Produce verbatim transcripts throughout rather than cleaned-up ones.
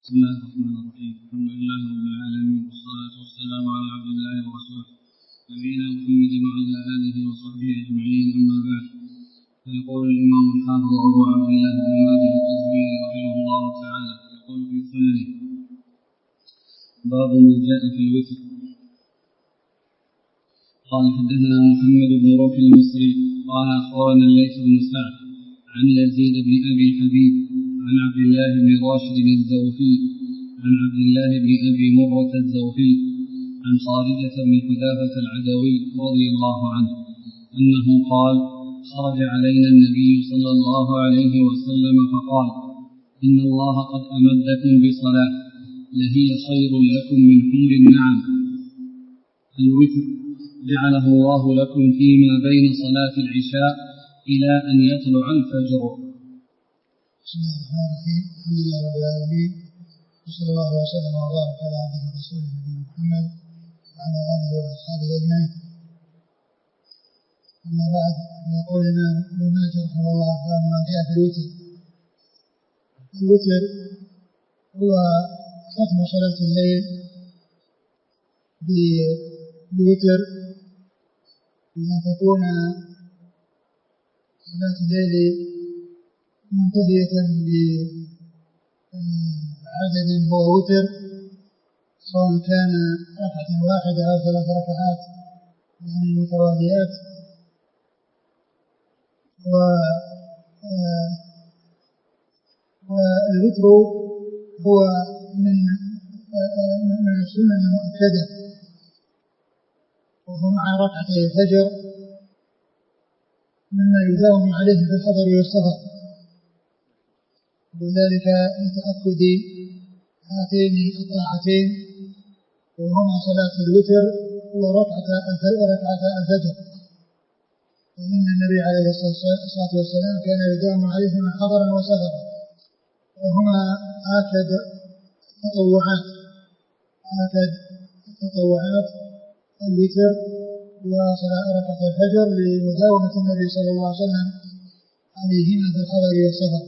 بسم الله الرحمن الرحيم. الحمد لله رب العالمين، والصلاة والسلام على عبد الله ورسوله نبينا محمد وعلى آله وصحبه أجمعين، أما بعد. فيقول الإمام الحافظ أبو عبد الله بن ماجه القزويني رحمه الله تعالى يقول في سننه: باب ما جاء في الوتر. قال: حدثنا محمد بن رافع المصري قال أخبرنا الليث بن سعد عن يزيد بن أبي حبيب عن عبد الله بن راشد الزوفي عن عبد الله بن أبي مرة الزوفي عن خارجة بن حذافة العدوي رضي الله عنه أنه قال: خرج علينا النبي صلى الله عليه وسلم فقال: إن الله قد أمدكم بصلاة لهي خير لكم من حمر النعم. الوتر جعله الله لكم فيما بين صلاة العشاء إلى أن يطلع الفجر. بسم الله الرحمن الرحيم. الحمد لله رب العالمين، وصلى الله وسلم وبارك على عبده ورسوله نبينا محمد وعلى آله وأصحابه أجمعين. أما بعد، يقول الإمام ابن ماجه رحمه الله باب ما جاء في الوتر. الوتر هو ختم صلاة الليل بالوتر، بأن تكون صلاة الليل منتهية بعدد هو وتر، سواء كان ركعة واحدة أو ثلاث ركعات يعني متواليات. والوتر هو من من السنن المؤكدة، وهو مع ركعتي الفجر مما يداوم عليه في الحضر والسفر، وذلك لتأكد هاتين الطاعتين وهما صلاة الوتر وركعة الفجر، فإن النبي عليه الصلاة والسلام كان يداوم عليهما حضرا وسفرا، وهما آكد التطوعات آكد التطوعات الوتر وصلاة ركعة الفجر لمداومة النبي صلى الله عليه وسلم عليهما في الحضر والسفر.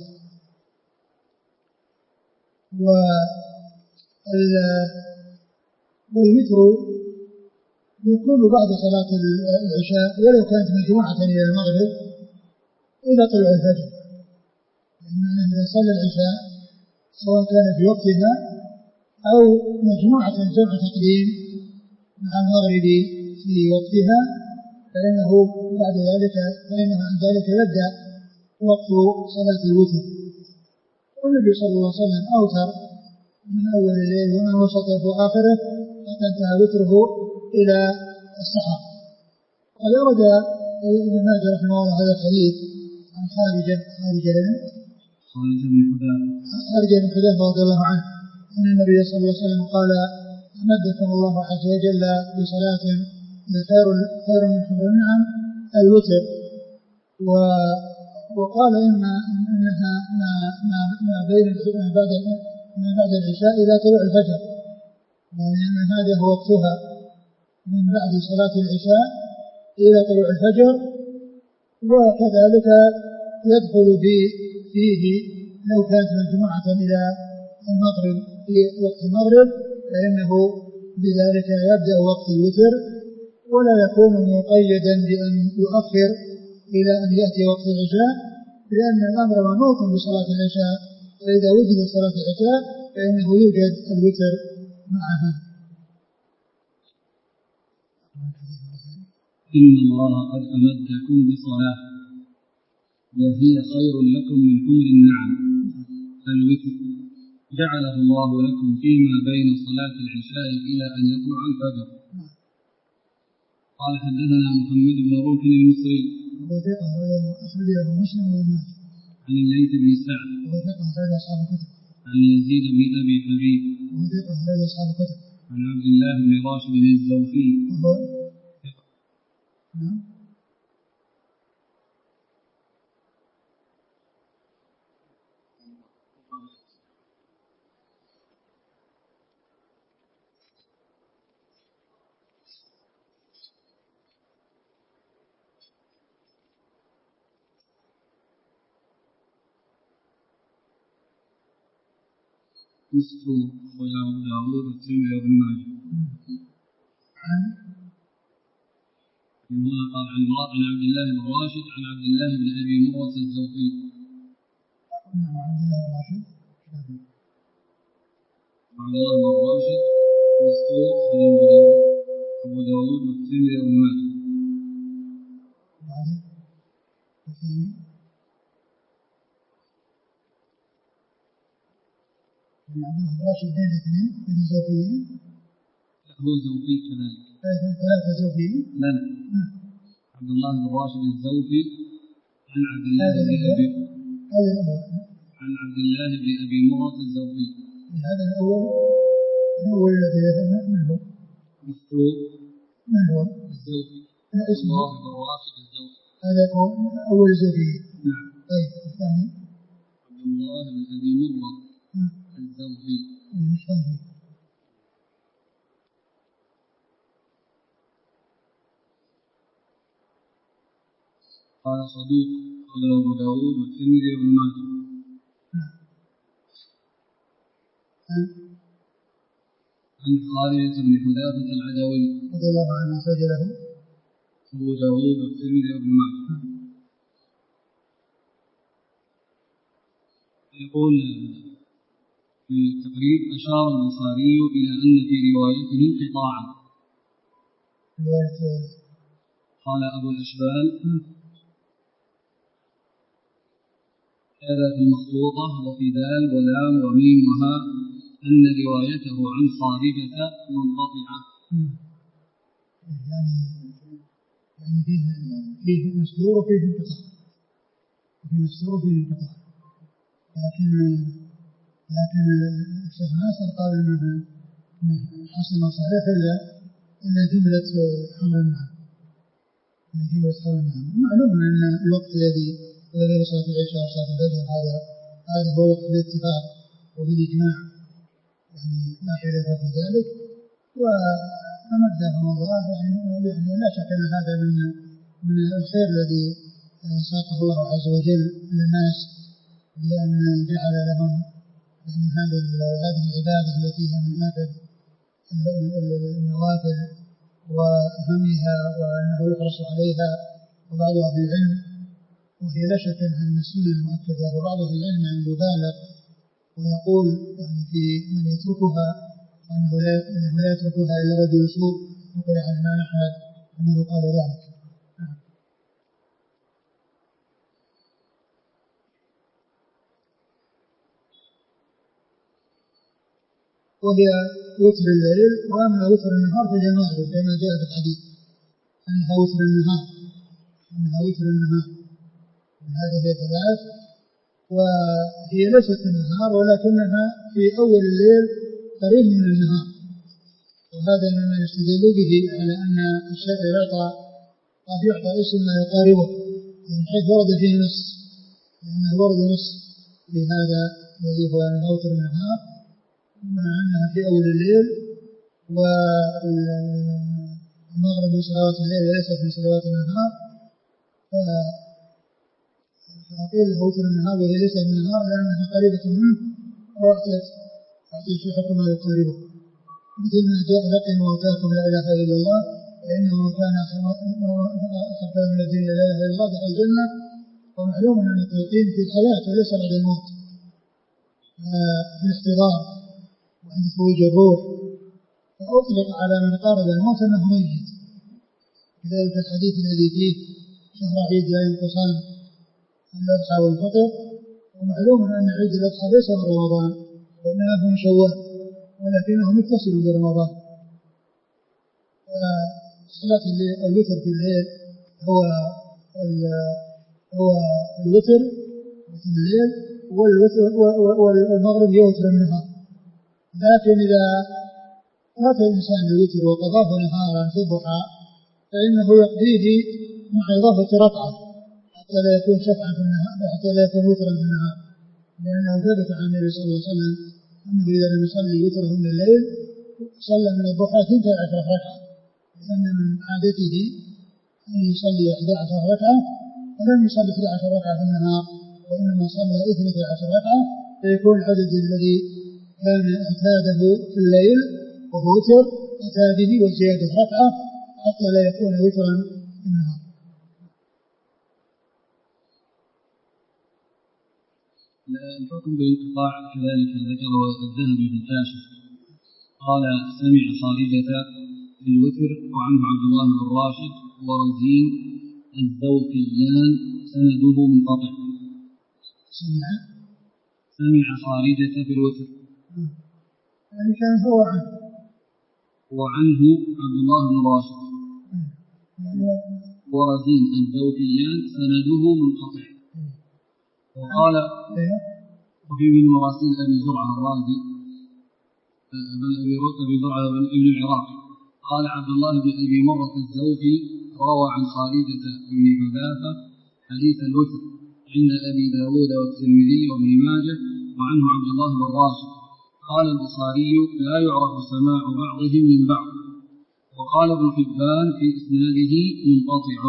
والوتر يكون بعد صلاة العشاء ولو كانت مجموعة إلى المغرب إلى طلوع الفجر، لأنه إذا صلى العشاء سواء كان في وقتها أو مجموعة جمع تقديم مع المغرب في وقتها، فإنه بعد ذلك فإنه عند ذلك يبدأ وقت صلاة الوتر. والنبي صلى الله عليه وسلم أوتر من أول الليل ومن وسطه وآخره حتى انتهى وتره إلى السحر. قد أورد ابن ماجه رحمه الله هذا الحديث عن خارجة خارجة خارجة بن حذافة رضي الله عنه أن النبي صلى الله عليه وسلم قال: أمدكم الله عز وجل بصلاة خير خير من حمر النعم الوتر. وقال إما أنها ما ما ما بين ما بعد ما بعد العشاء إلى طلوع الفجر، يعني أن هذا هو وقتها من بعد صلاة العشاء إلى طلوع الفجر. وكذلك يدخل في فيه لو كانت مجموعة إلى المغرب في وقت المغرب، فإنه بذلك يبدأ وقت الوتر، ولا يكون مقيدا بأن يؤخر إلى أن يأتي وقت العشاء، لأن الأمر منوط بصلاة العشاء، فإذا وجد صلاة العشاء فإنه يوجد الوتر معها. إن الله قد أمدكم بصلاة وهي خير لكم من حمر النعم. الوتر جعله الله لكم فيما بين صلاة العشاء إلى أن يطلع الفجر. قال: حدثنا محمد بن رافع المصري أخرجه مسلم وابن عن الليث بن سعد عن يزيد بن أبي حبيب عن عبد الله بن راشد الزوفي مستور ولا أبو داود والترمذي وابن ماجه. عن قال عن عن عبد الله بن راشد عن عبد الله بن أبي مرة الزوفي. عبد الله بن راشد عبد الله بن راشد مستور ولا أبو داود أبو داود والترمذي وابن ماجه. عبد الله بن راشد بين اثنين بين زوفيين. هو زوفي كذلك. ثلاثة زوفيين. لا عبد الله بن راشد الزوفي عن عبد الله بن أبي هذا الأول عن عبد الله بن أبي مرة الزوفي. هذا الأول الأول الذي من هو؟ مستور. من هو؟ الزوفي. اسمه الله بن راشد الزوفي. هذا أول زوفي. نعم. طيب الثاني عبد الله بن أبي مرة الزوفي. الثاني قال صدوق قال أبو داود والترمذي وابن ماجه. عن خالد بن حذافة العدوي رضي الله عنه أخرج له أبو داود والترمذي وابن ماجه. يقول في التقريب أشار البخاري إلى أن في روايته انقطاعا. قال أبو الأشبال هذا في المخطوطة وفي دال ولام وميم وهاء أن روايته عن خارجة منقطعة. يعني يعني فيه فيه مسلور وفيه انقطاع. فيه مسلور وفيه انقطاع. لكن لكن الشيخ ناصر قال إنها حسن وصحيح إلا إلا جملة حمل النعم. إلا جملة حمل النعم. معلوم أن الوقت الذي غير صلاة العشاء وصلاة الفجر هذا هذا هو وقت الاتفاق وبالإجماع، يعني لا خلاف في ذلك. وأمده الله يعني يعني لا شك أن هذا من من الخير الذي ساقه الله عز وجل للناس، لأن جعل لهم يعني هذا هذه العبادة التي هي من آكد النوافل وأهمها وأنه يحرص عليها. وبعض أهل العلم وهي لا شك أن السنة المؤكدة، وبعض أهل العلم أن يبالغ ويقول يعني في من يتركها أنه لا أنه لا يتركها إلا رجل سوء، نقل عن الإمام أحمد أنه قال ذلك. وهي وتر الليل، وأما وتر النهار فهي المغرب كما جاء في الحديث أنها وتر النهار أنها وتر النهار من هذه الثلاث. وهي ليست في النهار ولكنها في أول الليل قريب من النهار، وهذا مما يستدل به على أن الشيء يعطى قد يعطى اسم ما يقاربه من حيث ورد فيه نص، لأنه ورد نص بهذا الذي هو وتر النهار مع أنها في أول الليل، والمغرب من صلوات الليل وليست من صلوات النهار، فقيل وتر النهار وهي ليست من النهار لأنها قريبة منه وأعطيت أعطيت في حكم ما يقاربه، مثل ما جاء لقي موتاكم لا إله إلا الله فإنه كان أخبر من الدين لا إله إلا الله دخل الجنة. ومعلوم أن التلقين في الحياة وليس بعد الموت، في الاحتضار وعند خروج الروح، فأطلق على من قارب الموت أنه ميت. كذلك الحديث الذي فيه شهر عيد لا ينقصان الأضحى والفطر، ومعلوم أن عيد الأضحى ليس من رمضان وإنما هو من شوال ولكنه متصل برمضان. صلاة الوتر في الليل هو هو الوتر في الليل والمغرب يوتر النهار. لكن إذا فات الإنسان الوتر وقضاه نهارا في الضحى فإنه يقضيه مع إضافة ركعة حتى لا يكون شفعا في النهار، حتى لا يكون وترا في النهار، لأنه ثبت عن النبي صلى الله عليه وسلم أنه إذا لم يصلي وتره من الليل صلى من الضحى اثنتي عشرة ركعة، لأن من عادته أن يصلي إحدى عشرة ركعة ولم يصلي إحدى عشرة ركعة في النهار، وإنما صلى اثنتي عشرة ركعة، فيكون العدد الذي كان اعتاده في الليل وهو وتر أتى به والزيادة ركعة حتى لا يكون وترا في النهار. الحكم بالانقطاع كذلك ذكره الذهبي في الكاشف قال سمع خارجة في الوتر وعنه عبد الله بن راشد ورزين الزوفيان سنده منقطع. سمع سمع خارجة في الوتر يعني كان هو عنه وعنه عبد الله بن راشد ورزين الزوفيان سنده منقطع. وقال وفي من مراسيل أبي زرعة الرازي بل أبي زرعة بن ابن العراق قال عبد الله بن أبي مرة الزوفي روى عن خارجة بن حذافة حديث الوتر عند أبي داود والترمذي وابن ماجه وعنه عبد الله بن راشد. قال البخاري لا يعرف سماع بعضهم من بعض. وقال ابن حبان في إسناده منقطع.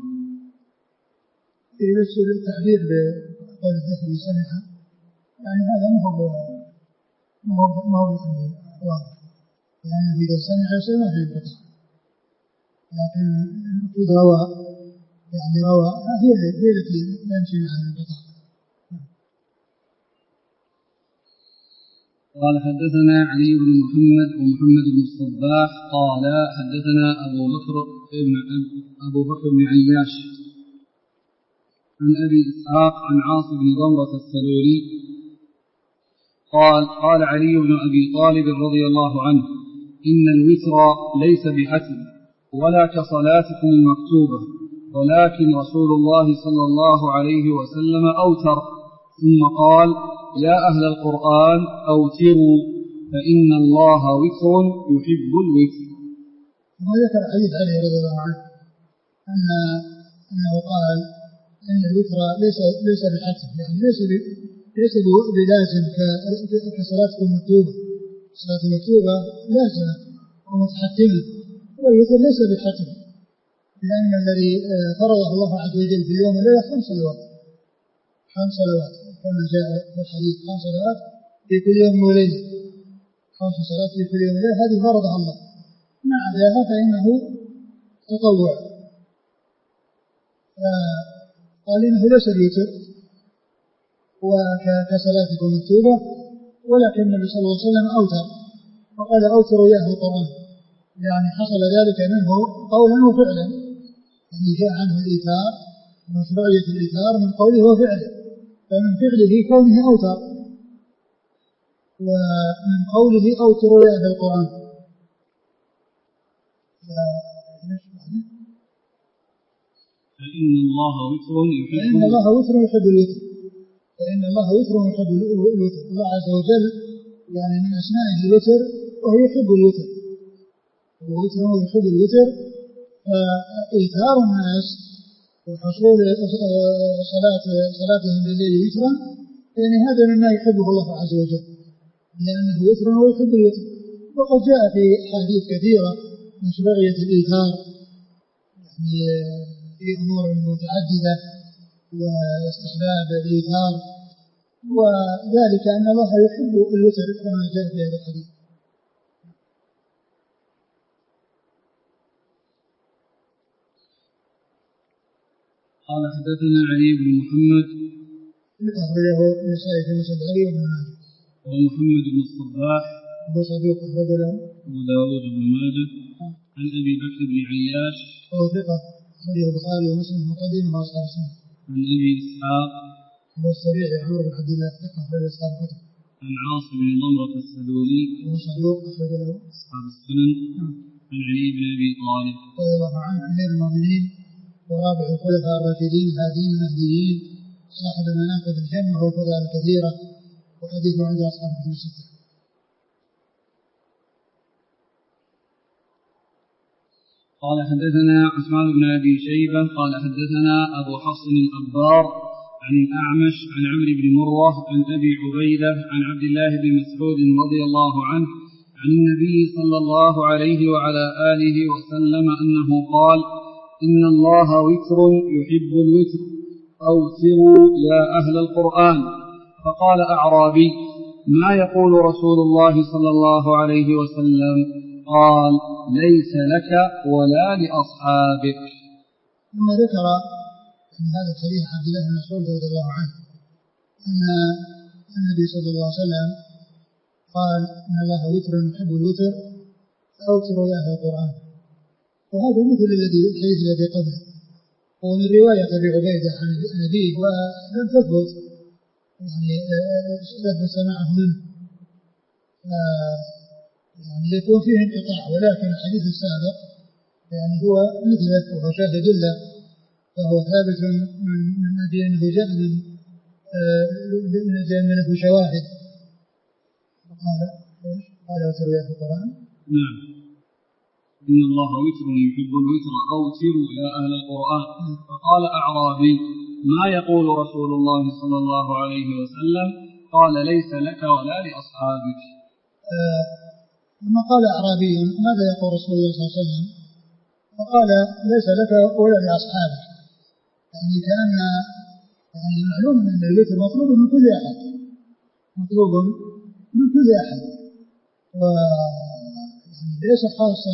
في نفس التعبير بقول الذهبي سمع يعني هذا ما هو ما هو ما هو واضح لأنه يعني إذا سمع شيء ما في انقطاع لكن إذا روى يعني روى هي هي التي يمشي معها الانقطاع. قال حدثنا علي بن محمد ومحمد بن الصباح قال حدثنا أبو بكر بن أبو بكر بن عياش عن أبي إسحاق عن عاصم بن ضمرة السلولي قال قال علي بن أبي طالب رضي الله عنه إن الوتر ليس بحتم ولا كصلاتكم المكتوبة ولكن رسول الله صلى الله عليه وسلم أوتر ثم قال يا أهل القرآن أوتروا فإن الله وتر يحب الوتر. وذكر حديث علي رضي الله عنه أن أنه قال أن الوتر ليس ليس بحتم يعني ليس ليس بلازم كصلاتكم المكتوبة. الصلاة المكتوبة لازمة ومتحتمة والوتر ليس بحتم لأن الذي فرضه الله عز وجل في اليوم والليلة خمس صلوات خمس صلوات كما جاء في الحديث خمس صلوات في كل يوم وليلة خمس صلوات في كل يوم وليلة هذه فرضها الله مع ذلك فإنه تطوع. قال إنه ليس الوتر وكصلاتكم مكتوبة ولكن النبي صلى الله عليه وسلم أوتر وقال أوتروا يا أهل القرآن يعني حصل ذلك منه قولا وفعلا يعني جاء عنه الإيثار مشروعية الإيثار من قوله وفعله فمن فعله كونه أوتر ومن قوله أوتروا يا أهل القرآن. فإن الله وتر يحب فإن الله وتر يحب الوتر فإن الله وتر يحب الوتر. الله عز وجل يعني من أسمائه الوتر وهو يحب الوتر ووتر يحب الوتر فإيثار الناس وحصول صلاة صلاتهم بالليل وترا يعني هذا مما يحبه الله عز وجل لأنه وتر ويحب الوتر. وقد جاء في حديث كثيرة مشروعية الإيثار يعني في أمور متعددة واستحباب الإيثار وذلك أن الله يحب الوتر كما جاء في هذا الحديث. قال حدثنا علي بن محمد أخرجه النسائي في مسند علي بن ماجه ومحمد بن الصباح أبو صدوق أخرج له أبو داود بن ماجه عن أبي بكر بن عياش هو ثقة أخرجه البخاري ومسلم المقدمة وأصحاب السنة عن أبي إسحاق أبو السريع عمرو بن عبد الله ثقة أخرج أصحاب الكتب عن عاصم بن ضمرة السلولي وهو صدوق أخرج له أصحاب السنن عن علي بن أبي طالب رضي الله عنه أمير المؤمنين ورابع الخلفاء الراشدين الهاديين المهديين صاحب المناقب الجمة والفضائل الكثيرة وحديثه عند أصحاب الكتب الستة. قال حدثنا عثمان بن أبي شيبة قال حدثنا أبو حفص الأبار عن الأعمش عن عمرو بن مرة عن أبي عبيدة عن عبد الله بن مسعود رضي الله عنه عن النبي صلى الله عليه وعلى آله وسلم أنه قال إن الله وتر يحب الوتر أوتروا يا أهل القرآن. فقال أعرابي ما يقول رسول الله صلى الله عليه وسلم؟ قال: ليس لك ولا لأصحابك. ثم ذكر في هذا الحديث عبد الله بن مسعود رضي الله عنه أن النبي صلى الله عليه وسلم قال: إن الله وتر يحب الوتر فأوتروا يا أهل القرآن. وهذا مثل الذي الحديث الذي قبله، ومن رواية أبي عبيدة عن أبيه ولم تثبت يعني تثبت سماعه منه، يعني يكون فيه انقطاع، ولكن الحديث السابق يعني هو مثله وهو شاهد له، فهو ثابت من من أجل أنه جاء من من أجل أنه شواهد. قال قال وتر يا أهل القرآن. نعم. إن الله وتر يحب الوتر أوتروا يا أهل القرآن. فقال أعرابي: ما يقول رسول الله صلى الله عليه وسلم؟ قال: ليس لك ولا لأصحابك. ثم قال أعرابي: ماذا يقول رسول الله صلى الله عليه وسلم؟ فقال: ليس لك ولا لأصحابك. يعني كأن يعني معلوم أن الوتر مطلوب من كل أحد، مطلوب من كل أحد، وليس خاصا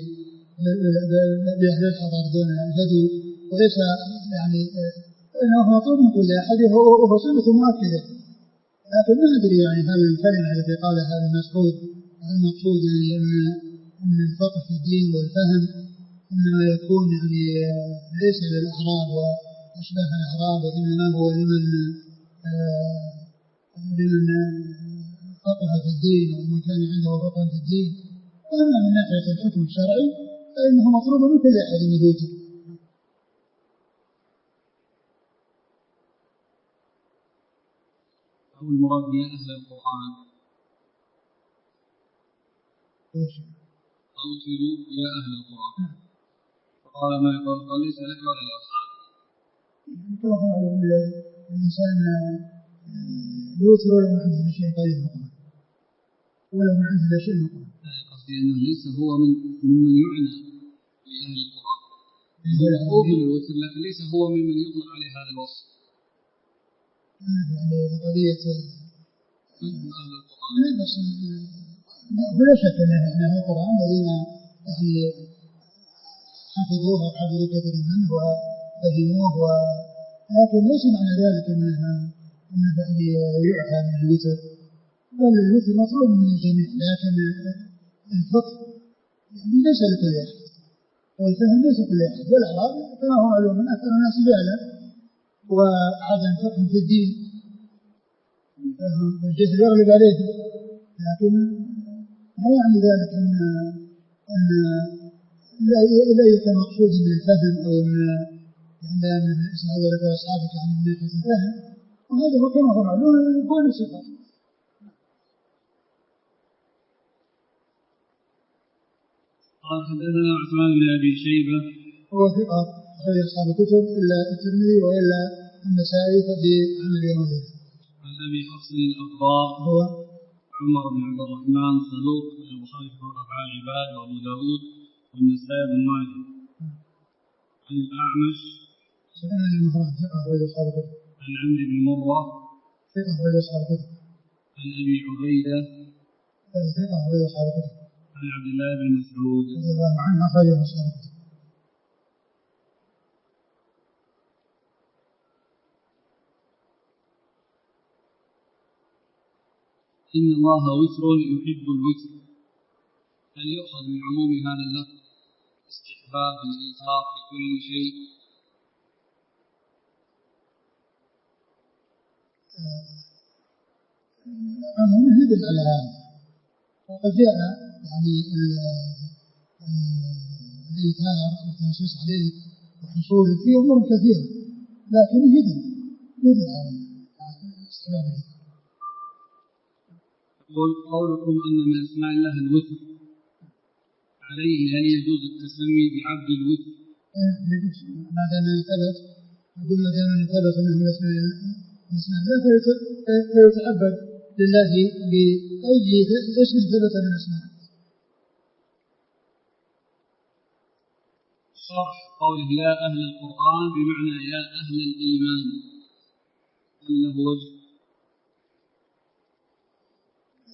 بأهل الحضر دون البدو، وليس يعني إنه مطلوب من كل أحد وهو سنة مؤكدة. لكن ما أدري يعني هل الكلمة التي قالها هذا المسعود المقصود يعني أن أن الفقه في الدين والفهم إنما يكون يعني ليس للأعراب وأشباه الأعراب، وإنما هو لمن آه لمن فقه في الدين ومن كان عنده فقه في الدين. وأما من ناحية الحكم الشرعي فإنه مطلوب من كل أحد يوجد. أو المراد يا أهل القرآن. أوتروا يا أهل القرآن. فقال: ما يقول؟ قال: ليس لك ولا لأصحابك. كما هو الإنسان يوتر ولو ما عنده شيء طيب مقام، ولو ما عنده شيء مقام. قصدي أنه ليس هو من ممن يعنى لأهل القرآن، هو من الوتر، لكن ليس هو ممن يطلق عليه هذا الوصف. يعني قضية أهل القرآن لا بس ولا شك أن أهل القرآن الذين يعني حفظوه وحفظوا كثير منه وفهموه، لكن ليس معنى ذلك أنها أنه يعني يعفى من الوتر، بل الوتر مطلوب من الجميع، لكن الفقه يعني ليس لكل أحد، والفهم ليس لكل أحد. والأعراب كما هو معلوم من أكثر الناس جهلا وعدم فقه في الدين، الجهل يغلب عليه، لكن لا يعني ذلك أن أن لا يكون مقصود من الفهم أو أن يعني هذا لك وأصحابك عن الناس الفهم، وهذا هو كما هو معلوم هو نصفه. قال: حدثنا عثمان بن أبي شيبة هو ثقة أخرج أصحاب الكتب إلا الترمذي وإلا النسائي في عمل يوم الدين. عن أبي حفص الأخبار هو عمر بن عبد الرحمن صدوق البخاري في أفعال العباد وأبو داود والنسائي بن ماجه. عن الأعمش سفيان بن مهران ثقة أخرج أصحاب الكتب. عن عمرو بن مرة ثقة أخرج أصحاب الكتب. عن أبي عبيدة ثقة أخرج أصحاب الكتب. عن عبد الله بن مسعود رضي الله عنه أخرج أصحاب الكتب. إن الله وتر يحب الوتر. هل يؤخذ من عموم هذا اللفظ استحباب الإيثار في كل شيء؟ عموما يدل على هذا، وقد جاء يعني الإيثار والتنصيص عليه وحصوله في أمور كثيرة، لكن يدل يدل على استحبابه. يقول: قولكم أن من أسماء الله الوتر، عليه هل يجوز التسمي بعبد الوتر؟ يجوز ما دام ثبت، يقول ما دام ثبت أنه من أسماء الله فيتعبد لله بأي اسم ثبت من أسماء. شرح قوله يا أهل القرآن بمعنى يا أهل الإيمان، هل له وجه؟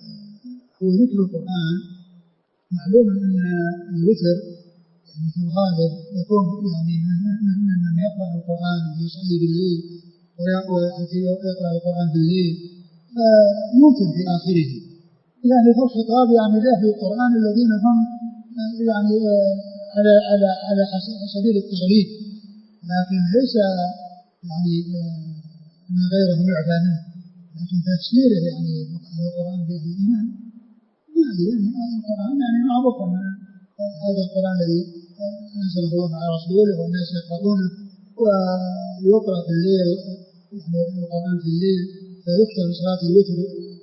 هو ذكر القرآن. معلوم أن الوتر يعني في الغالب يكون يعني من من من يقرأ القرآن ويصلي بالليل ويقرأ القرآن بالليل يوتر في آخره. يعني هو خطاب يعني لأهل القرآن الذين هم يعني على على على سبيل التغليب، لكن ليس يعني أن غيرهم يعفى منه، لكن تفسيره يعني القرآن بأهل الإيمان ما أدري. القرآن يعني معروف أن هذا القرآن الذي أنزله الله على رسوله والناس يقرؤونه ويقرأ في الليل، يعني القرآن في الليل فيختم صلاة الوتر،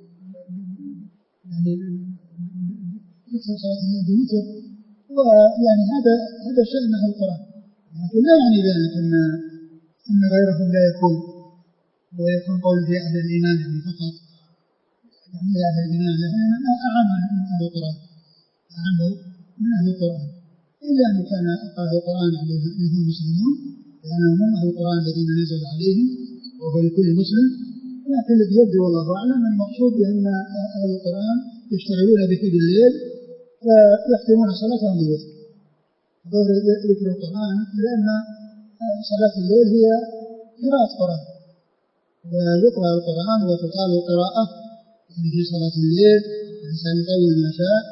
يعني يختم صلاة الليل بوتر، ويعني هذا هذا شأن أهل القرآن. لكن لا يعني ذلك أن أن غيرهم لا يكون ويكون قول في أهل الإيمان يعني فقط، يعني أهل الإيمان لأن أعم من أهل القرآن، أعم من أهل القرآن، إلا أن كان أهل القرآن عليهم المسلمون لأنهم هم أهل القرآن الذين نزل عليهم وهو لكل مسلم. لكن الذي يبدو والله أعلم المقصود بأن أهل القرآن يشتغلون به بالليل فيختمون صلاتهم بالوتر. غير ذكر القرآن لأن صلاة الليل هي قراءة قرآن، ويقرأ القرآن وتقال القراءة يعني في صلاة الليل الإنسان يطول ما شاء.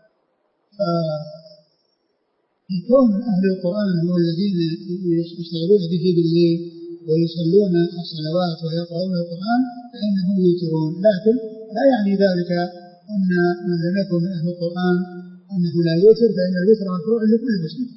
فكون أهل القرآن هم الذين يشتغلون به بالليل ويصلون الصلوات ويقرؤون القرآن فإنهم يوترون، لكن لا يعني ذلك أن من لم يكن من أهل القرآن أنه لا يوتر، فإن الوتر مشروع لكل مسلم.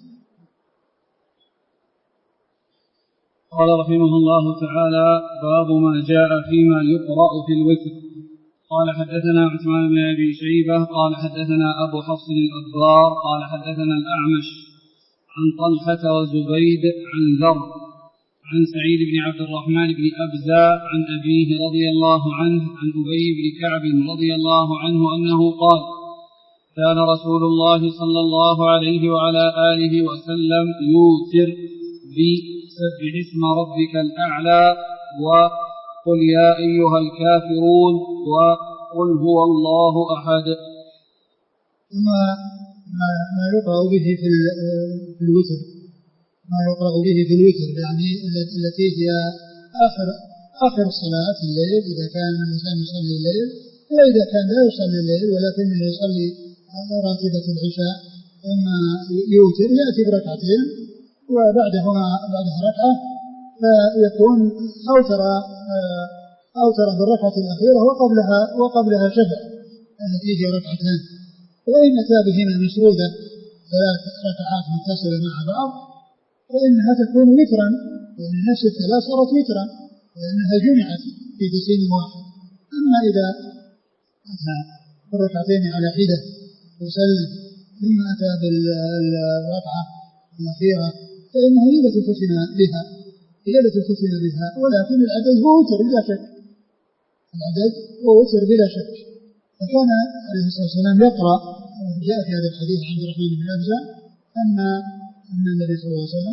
قال رحمه الله تعالى: باب ما جاء فيما يقرأ في الوتر. قال حدثنا عثمان بن أبي شيبة قال حدثنا أبو حفص الأبرار قال حدثنا الأعمش عن طلحة وزبيد عن ذر عن سعيد بن عبد الرحمن بن أبزة عن أبيه رضي الله عنه عن أبي بن كعب رضي الله عنه أنه قال: كان رسول الله صلى الله عليه وعلى آله وسلم يوتر بسبح اسم ربك الأعلى وقل يا أيها الكافرون وقل هو الله أحد. ما ما يقرأ به في الوتر، ما يقرأ به في الوتر يعني التي هي آخر آخر الصلاة في الليل إذا كان الإنسان يصلي الليل، وإذا كان لا يصلي الليل ولكنه يصلي راتبة العشاء ثم يوتر يأتي بركعتين وبعدهما بعدها ركعة فيكون أوتر أوتر بالركعة الأخيرة وقبلها وقبلها شفع التي هي ركعتان. وإن أتى بهما مسرودة ثلاث ركعات متصلة مع بعض فإنها تكون وترا، لأن نفس الثلاث صارت وترا لأنها جمعت في تسليم واحد. أما إذا أتى بالركعتين على حدة وسلم ثم أتى بالركعة الأخيرة فإنها هي التي ختم بها هي التي ختم بها ولكن العدد هو وتر بلا شك، العدد هو وتر بلا شك. فكان عليه الصلاة والسلام يقرأ، جاء في هذا الحديث عن عبد الرحمن بن أبزة أن أن النبي صلى الله عليه وسلم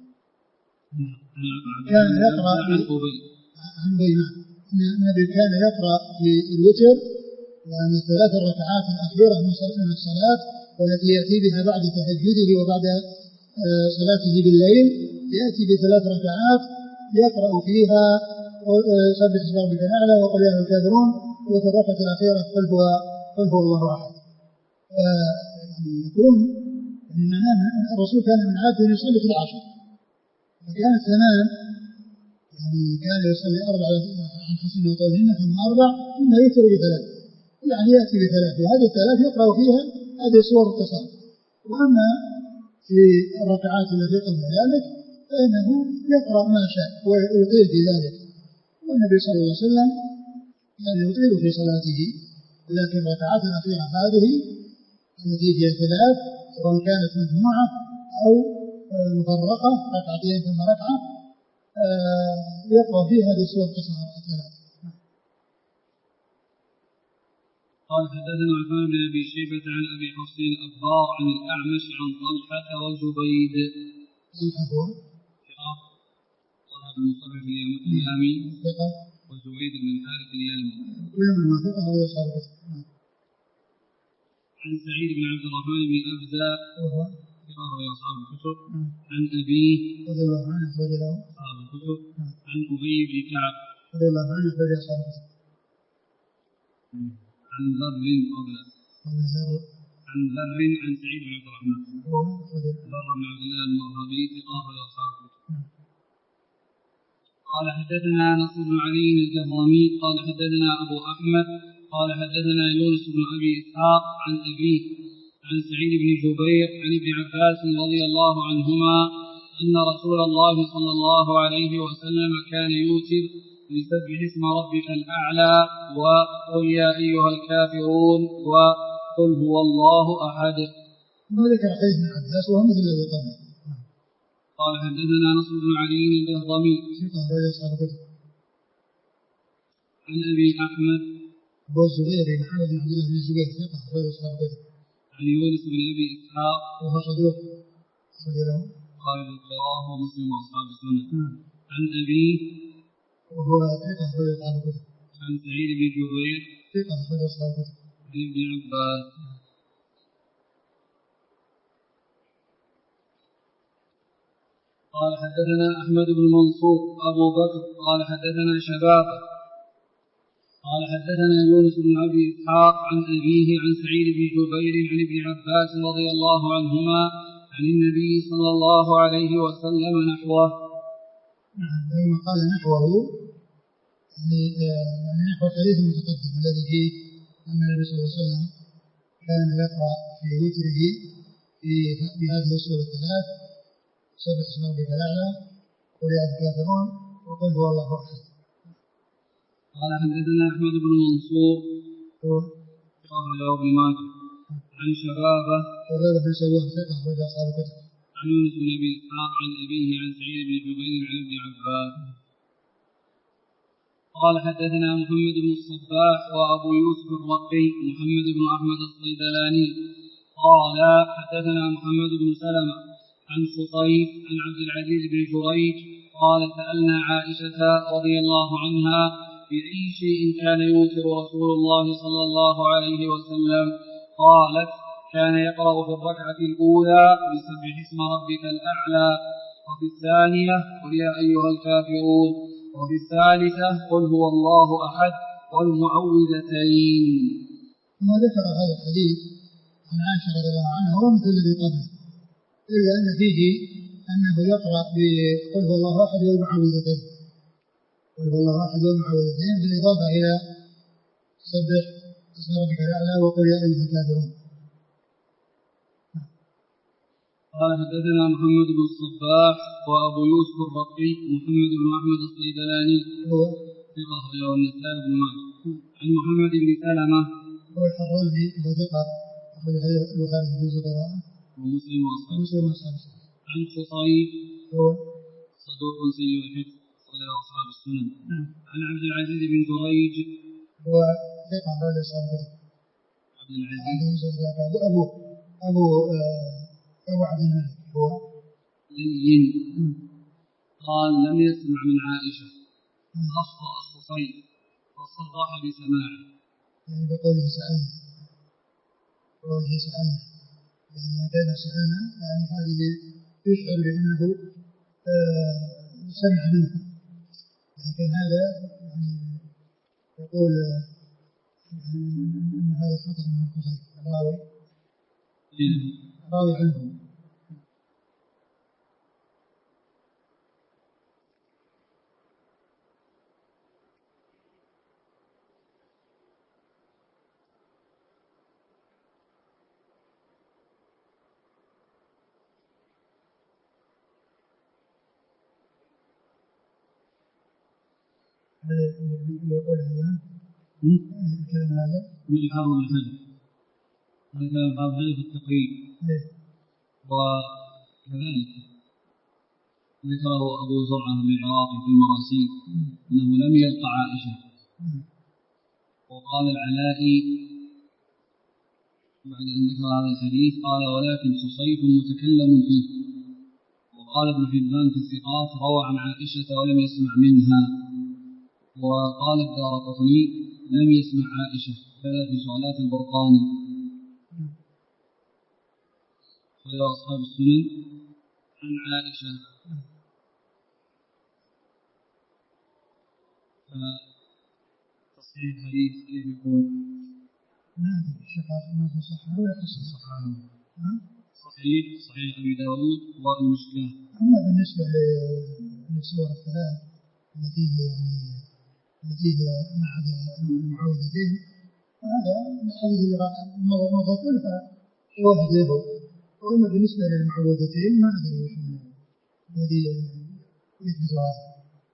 كان يقرأ عن بيمان أن النبي كان يقرأ في الوتر يعني ثلاث الركعات الأخيرة من الصلاة والتي يأتي بها بعد تهجده وبعد صلاته بالليل، يأتي بثلاث ركعات يقرأ فيها سبح اسم ربك الأعلى وقل يا أيها الكافرون، وفي الركعة الأخيرة قل هو قل هو الله أحد. يعني يكون يعني الرسول كان من عادته أن يصلي في العشر، فكانت ثمان يعني كان يصلي أربع عن حسن وطولهن ثم أربع ثم يوتر بثلاث، يعني يأتي بثلاث وهذه الثلاث يقرأ فيها هذه صور التصرف. وأما في الركعات التي قبل ذلك فإنه يقرأ ما شاء ويطيل في ذلك، والنبي صلى الله عليه وسلم كان يطيل في صلاته، ولكن الركعات الأخيرة هذه التي هي ثلاث سواء كانت مجموعة أو مفرقة ركعتين ثم ركعة يقرأ فيها هذه السور الثلاث. قال حدثنا عثمان بن أبي شيبة عن أبي حفص الأبرار عن الأعمش عن طلحة وزبيد. طلحة طلحة بن مصطفى اليامي وزبيد بن الحارث اليامي كل من وافقه هو يصاب. عن سعيد بن عبد الرحمن بن أبزة وهو رواه أصحاب الكتب. عن أبيه رضي الله عنه أخرج له أصحاب الكتب. عن أبي بن كعب رضي الله عنه أخرج أصحاب الكتب. عن ذر قبل عن ذر عن سعيد بن عبد الرحمن ذر بن عبد الله المرهبي ثقة أصحاب الكتب. قال حدثنا نصر بن علي الجهرمي قال حدثنا أبو أحمد قال حدثنا يونس بن أبي إسحاق عن أبيه عن سعيد بن جبير عن ابن عباس رضي الله عنهما أن رسول الله صلى الله عليه وسلم كان يوتر بسبح اسم ربك الأعلى وقل يا أيها الكافرون وقل هو الله أحد. ما ذكر حديث ابن عباس وهو مثل الذي قبله. قال حدثنا نصر بن علي الجهضمي عن أبي أحمد أبو الزبير محمد بن عبد الله بن الزبير ثقة أخرج أصحاب الكتب. عن يونس بن أبي إسحاق وهو صدوق أخرج له قال رواه مسلم وأصحاب السنن. عن أبيه وهو ثقة أخرج أصحاب الكتب. عن سعيد بن جبير ثقة أخرج أصحاب الكتب. عن ابن عباس. قال حدثنا أحمد بن منصور أبو بكر قال حدثنا شباب قال حدثنا يونس بن أبي إسحاق عن أبيه عن سعيد بن جبير عن ابن عباس رضي الله عنهما عن النبي صلى الله عليه وسلم نحوه. نعم لما قال نحوه يعني نحو الحديث المتقدم الذي فيه أن النبي صلى الله عليه وسلم كان يقرأ في وتره في هذه السورة الثلاث سبح اسم ربك الأعلى قل يا أيها الكافرون وقل هو الله أحد. قال حدثنا أحمد بن منصور قال ابن ماجه عن شبابه شبابه بن سواه ثقة أخرج أصحاب الكتب. عن يونس بن أبي إسحاق عن أبيه عن سعيد بن جبير عن ابن عباس. قال حدثنا محمد بن الصباح وأبو يوسف الرقي محمد بن أحمد الصيدلاني قال حدثنا محمد بن سلمة عن خصيف عن عبد العزيز بن جريج قال سألنا عائشة رضي الله عنها بأي شيء كان يوتر رسول الله صلى الله عليه وسلم قالت كان يقرأ في الركعة الأولى بسبح اسم ربك الأعلى وفي الثانية قل يا أيها الكافرون وفي الثالثة قل هو الله أحد والمعوذتين. ثم ذكر هذا الحديث عن عائشة رضي الله عنها هو مثل الذي قبله إلا أن فيه أنه يقرأ بقل هو الله أحد والمعوذتين قل هو الله أحد والمعوذتين بالإضافة إلى سبح اسم ربك الأعلى وقل يا أيها الكافرون. قال حدثنا محمد بن الصباح وأبو يوسف الرقي محمد بن أحمد الصيدلاني هو ثقة أخرجه النسائي بن ماجه. عن محمد بن سلمة هو الحراني هو ثقة أخرجه البخاري في جزء قراءة ومسلم وأصحابه. مسلم وأصحابه. عن خصيف هو صدوق سيء الحفظ أخرجه أصحاب السنن. عن عبد العزيز بن جريج هو ثقة أخرجه أصحابه. عبد العزيز أبو أبو أبو أبو عبد الملك هو لين قال لم يسمع من عائشة أخطأ خصيف وصرح بسماعه يعني بقوله سألنا بقوله سألنا يعني كان سألنا يعني هذه يشعر بأنه آه سمع منه لكن هذا يعني يقول أن هذا خطأ من الخصيف الراوي راوي عنه. هذا اللي يقول هذا الكلام هذا من الحافظ بن حجر هذا كلام الحافظ بن حجر في التقريب. وكذلك ذكره أبو زرعة بن العراقي في المراسيل أنه لم يلقى عائشة. وقال العلائي بعد أن ذكر هذا الحديث قال ولكن خصيف متكلم فيه. وقال ابن حبان في الثقات روى عن عائشة ولم يسمع منها. وقال الدارقطني لم يسمع عائشة كذا في سؤالات البرقاني. وله أصحاب السنن عن عائشة. تصحيح الحديث كيف يكون؟ ما أدري الشيخ ما في صحة ولا حسن صحيح صحيح صحيح أبي داود والمشكلة. أما بالنسبة للسور الثلاث التي هي يعني التي هي ما عدا المعوذتين هذا الحديث اللي مضى كلها واحد له. وأما بالنسبة للمعوذتين ما أدري وش الذي يثبت هذا.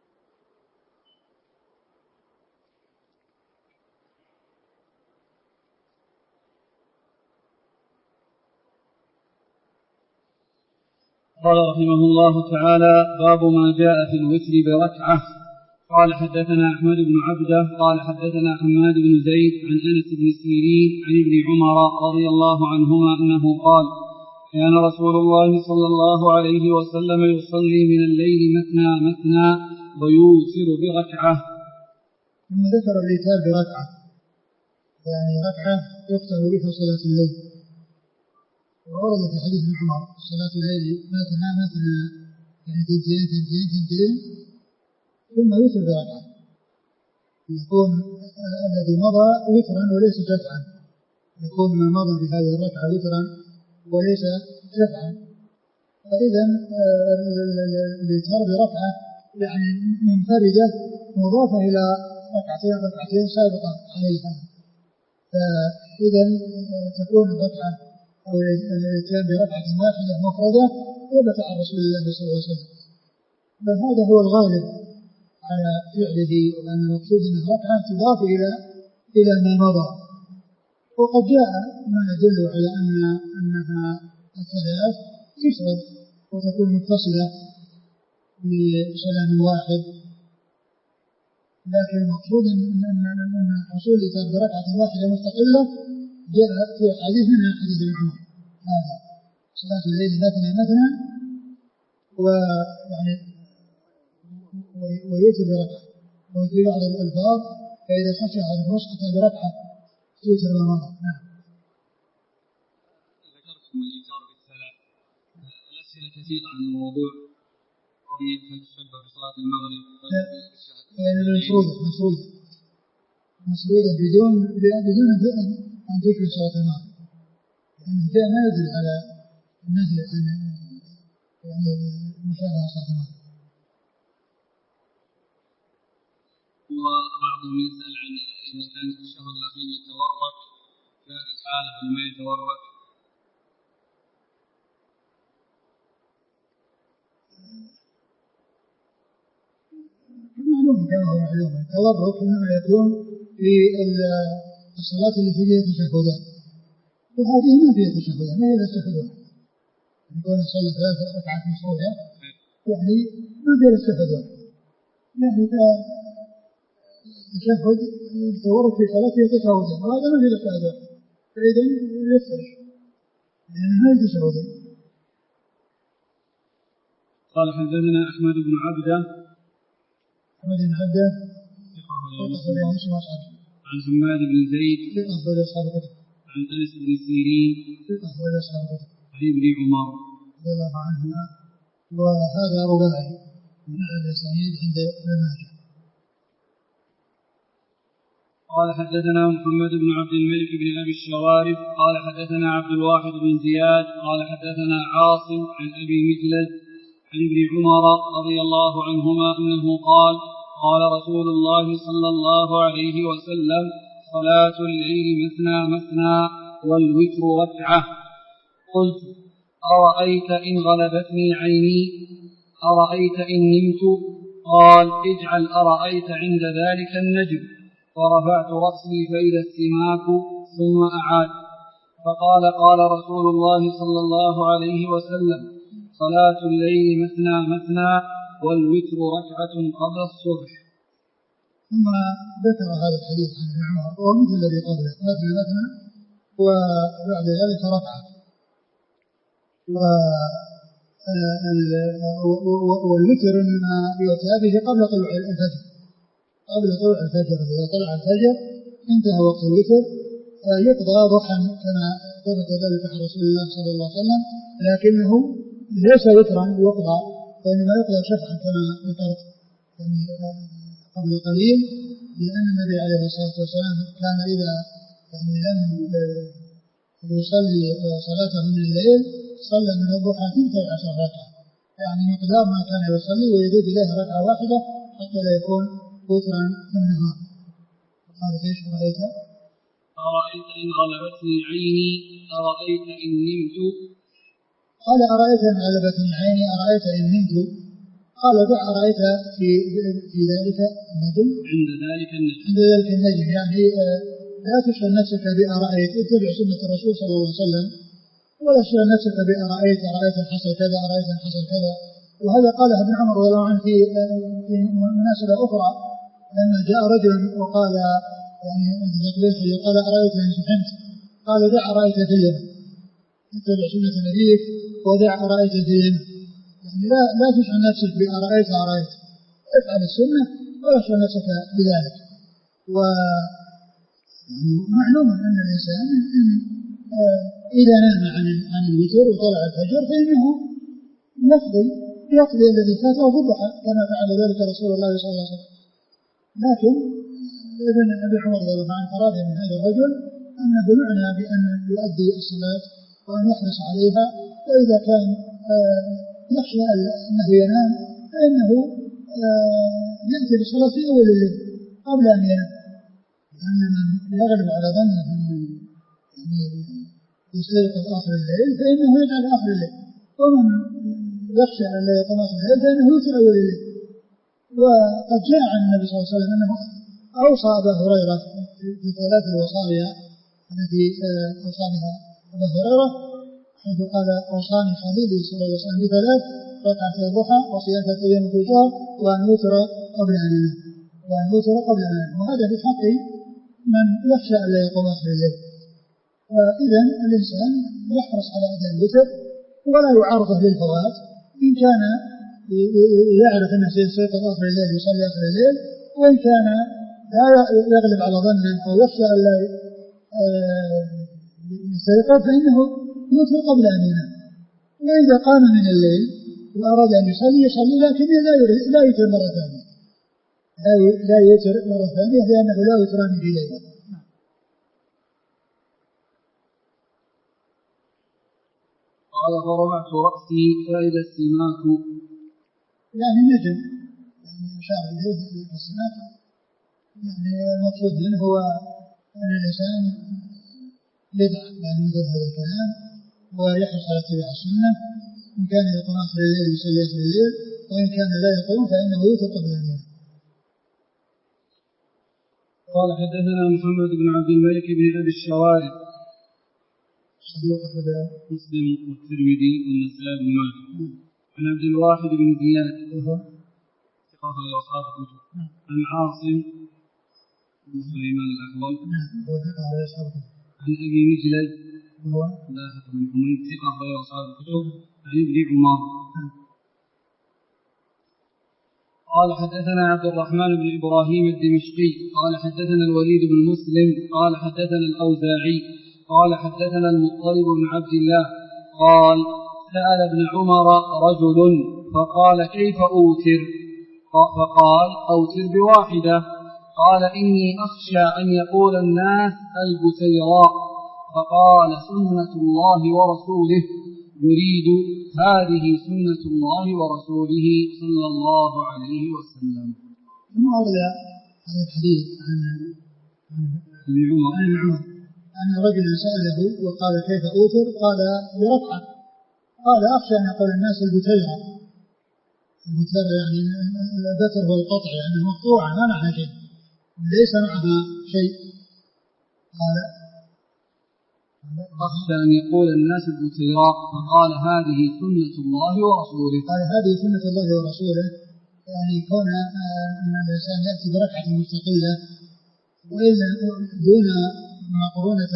قال رحمه الله تعالى: باب ما جاء في الوتر بركعة. قال حدثنا أحمد بن عبده قال حدثنا حماد بن زيد عن أنس بن سيرين عن ابن عمر رضي الله عنهما أنه قال: كان رسول الله صلى الله عليه وسلم يصلي من الليل مثنى مثنى ويوتر بركعة. ثم ذكر الإيتار بركعة، يعني ركعة يختم بها صلاة الليل. وورد في حديث ابن عمر صلاة الليل مثنى مثنى، يعني تنتين تنتين تنتين ثم يوتر بركعة، يكون الذي مضى وترا وليس شفعا، يكون ما مضى بهذه الركعة وترا وليس شفعا. فإذا الإيتار بركعة يعني منفردة مضافة إلى ركعتين ركعتين سابقة عليها، فإذا تكون الركعة أو الإتيان بركعة واحدة مفردة ثبت عن رسول الله صلى الله عليه وسلم، بل هذا هو الغالب على فعله، وأن المقصود أن الركعة تضاف إلى إلى ما مضى. وقد جاء ما يدل على أن أنها الثلاث تفرد وتكون متصلة بسلام واحد، لكن المقصود أن أن حصول الإتيان بركعة واحدة مستقلة جاء في حديث منها حديث ابن عمر هذا صلاة الليل مثنى مثنى ويعني ويوتر بركعة. وفي بعض الألفاظ فإذا خشى على الرشقة بركعة توتر بمضى. نعم. ذكرتم الإيتار بالثلاث، الأسئلة كثيرة عن الموضوع قضية هل تشبه بصلاة المغرب يعني مفروضة مفروضة مفروضة بدون بدون أن تشبه صلاة المغرب، لأن الجاء ما يدل على النهي عن يعني مشابهة صلاة المغرب. وبعضهم يسأل عن إذا كان التشهد الأخير يتورك في هذه الحالة ولا ما يتورك؟ معلوم كما هو معلوم التورك إنما يكون في الصلاة التي فيها تشهدان، وهذه ما فيها تشهدان، ما هي إلا تشهد واحد. يكون صلى ثلاث ركعات مفروضة يعني ما فيها تشهد واحد، يعني تشهد التورك في صلاته تشهدان وهذا ما فيه تشهد واحد، فإذا يفترش لأن هذه تشهدان. قال حدثنا أحمد بن عبده أحمد بن عبده عن حماد بن زيد عن أنس بن سيرين عن ابن عمر رضي الله عنهما، وهذا رباعي من أعلى الأسانيد عند ابن ماجه. قال حدثنا محمد بن عبد الملك بن أبي الشوارب قال حدثنا عبد الواحد بن زياد قال حدثنا عاصم عن أبي مجلد عن ابن عمر رضي الله عنهما أنه قال: قال رسول الله صلى الله عليه وسلم: صلاة الليل مثنى مثنى والوتر ركعة. قلت: أرأيت إن غلبتني عيني؟ أرأيت إن نمت؟ قال: اجعل أرأيت عند ذلك النجم. فرفعت رأسي فإذا السماك ثم أعاد فقال: قال رسول الله صلى الله عليه وسلم: صلاة الليل مثنى مثنى والوتر ركعة قبل الصبح. ثم ذكر هذا الحديث عن ابن عمر ومثل الذي قبله مثنى مثنى وبعد ذلك ركعة، والوتر إنما يؤتى به قبل طلوع الفجر قبل طلوع الفجر إذا طلع الفجر انتهى وقت الوتر يقضى ضحى كما ثبت ذلك عن رسول الله صلى الله عليه وسلم، لكنه ليس وترا يقضى، وإنما يقضى شفعا كما ذكرت يعني قبل قليل، لأن النبي عليه الصلاة والسلام كان إذا يعني لم يصلي صلاته من الليل صلى من الضحى اثنتي عشرة ركعة، يعني مقدار ما كان يصلي ويضيف إليها ركعة واحدة حتى لا يكون وترا في النهار. قال ايش رأيت؟ أرأيت إن غلبتني عيني أرأيت إن نمت. قال أرأيت إن غلبتني عيني أرأيت إن نمت. قال دع أرأيت في في ذلك النجم عند ذلك النجم عند ذلك النجم يعني لا تشغل نفسك بأرأيت، اتبع سنة الرسول صلى الله عليه وسلم، ولا تشغل نفسك بأرأيت أرأيت إن حصل كذا أرأيت إن حصل كذا. وهذا قاله ابن عمر رضي الله عنه في في مناسبة أخرى لما جاء رجل وقال يعني قال أرأيت إن سحنت، قال دع أرأيت في اليمن، اتبع سنة نبيك ودع أرأيت في اليمن، يعني لا لا تشغل نفسك بأرأيت أرأيت، افعل السنة ولا تشغل نفسك بذلك. و يعني معلوم أن الإنسان إذا نام عن عن الوتر وطلع الفجر فإنه يقضي يقضي الذي فاته بالضحى كما فعل ذلك رسول الله صلى الله عليه وسلم. لكن ابن أبي عمر رضي الله عنه أراد من هذا الرجل أنه يعنى بأن يؤدي الصلاة وأن يحرص عليها، وإذا كان يخشى أنه ينام فإنه يأتي بالصلاة في أول الليل قبل أن ينام، لأن من يغلب على ظنه أنه يستيقظ آخر الليل فإنه يجعل آخر الليل، ومن يخشى أن لا يقوم آخر الليل فإنه يوتر أول الليل. وقد جاء عن النبي صلى الله عليه وسلم أنه أوصى أبا هريرة في ثلاث الوصايا التي أوصى بها أبا هريرة، حيث قال أوصاني خليلي صلى الله عليه وسلم بثلاث: ركعة الضحى وصيام ثلاثة أيام في الشهر وأن يوتر قبل أن ينام وأن يوتر قبل أن ينام. وهذا في حق من يخشى أن لا يقوم آخر الليل. فإذا الإنسان يحرص على أداء الوتر ولا يعرضه للفوات، إن كان يعرف أنه سيستيقظ آخر الليل يصلي آخر الليل، وإن كان لا يغلب على ظنه أو يخشى أن لا يستيقظ فإنه يوتر قبل أن ينام. وإذا قام من الليل وأراد أن يصلي يصلي، لكن لا لا يوتر مرة ثانية لا يوتر مرة ثانية لأنه لا يوتران في ليلة. قال فرفعت رأسي فإذا السماك، يعني نجم يعني أشار إليه السماك، يعني المقصود منه هو أن الإنسان يدع يعني مثل هذا الكلام ويحرص على اتباع السنة، إن كان يقوم آخر الليل يصلي آخر الليل، وإن كان لا يقوم فإنه يوتر قبل أن ينام. قال حدثنا محمد بن عبد الملك بن أبي الشوارب صديق أخرجه مسلم والترمذي والنسائي بن ماجه عن عبد الواحد بن زياد ثقة أصحاب الكتب عن عاصم بن سليمان الأحول عن أبي مجلد لاحق بن حميد ثقة أصحاب الكتب عن ابن عمر قال حدثنا عبد الرحمن بن إبراهيم الدمشقي قال حدثنا الوليد بن مسلم قال حدثنا الأوزاعي قال حدثنا المطلب بن عبد الله قال سأل ابن عمر رجل فقال كيف أوتر؟ فقال أوتر بواحدة. قال إني أخشى أن يقول الناس البتيراء. فقال سنة الله ورسوله، يريد هذه سنة الله ورسوله صلى الله عليه وسلم. ثم أورد هذا الحديث عن ابن عمر أن رجلا سأله وقال كيف أوتر؟ قال بركعة. قال أخشى أن يقول الناس البتيرة. البتيرة يعني البتر هو القطع، يعني مقطوعة ما معها شيء، ليس معها شيء. قال أخشى أن يقول الناس البتيراء. فقال هذه سنة الله ورسوله. قال هذه سنة الله ورسوله، يعني كون أن الإنسان يأتي بركعة مستقلة وإلا دون مقرونة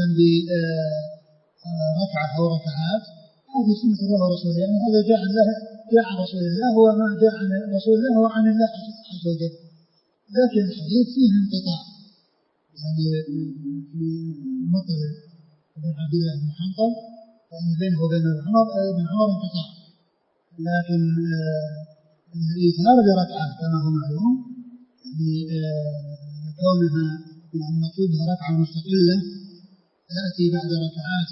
بركعة أو ركعات، هذه سنة الله ورسوله، يعني هذا جاء عن الله جاء عن رسول الله، هو ما جاء عن رسول الله هو عن الله عز وجل. لكن الحديث فيه انقطاع، يعني في مطلب بن عبد الله بن حنظل يعني بينه وبين عمر بن عمر انقطاع، لكن الإيثار بركعة كما هو معلوم يعني كونها يعني المقصود بها ركعة مستقلة تأتي بعد ركعات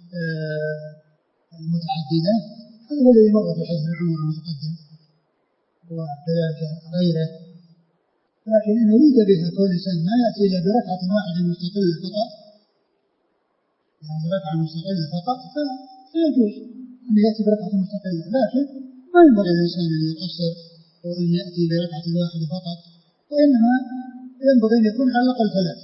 متعددة، هذا هو الذي مر في حديث عمر المتقدم وكذلك غيره. لكن إن أريد بها كل إنسان ما يأتي إلا بركعة واحدة مستقلة فقط، يعني ركعة مستقلة فقط، فيجوز أن يأتي بركعة مستقلة، لكن ما ينبغي الإنسان أن يقصر وأن يأتي بركعة واحدة فقط، وإنما ينبغي أن يكون على الأقل ثلاث.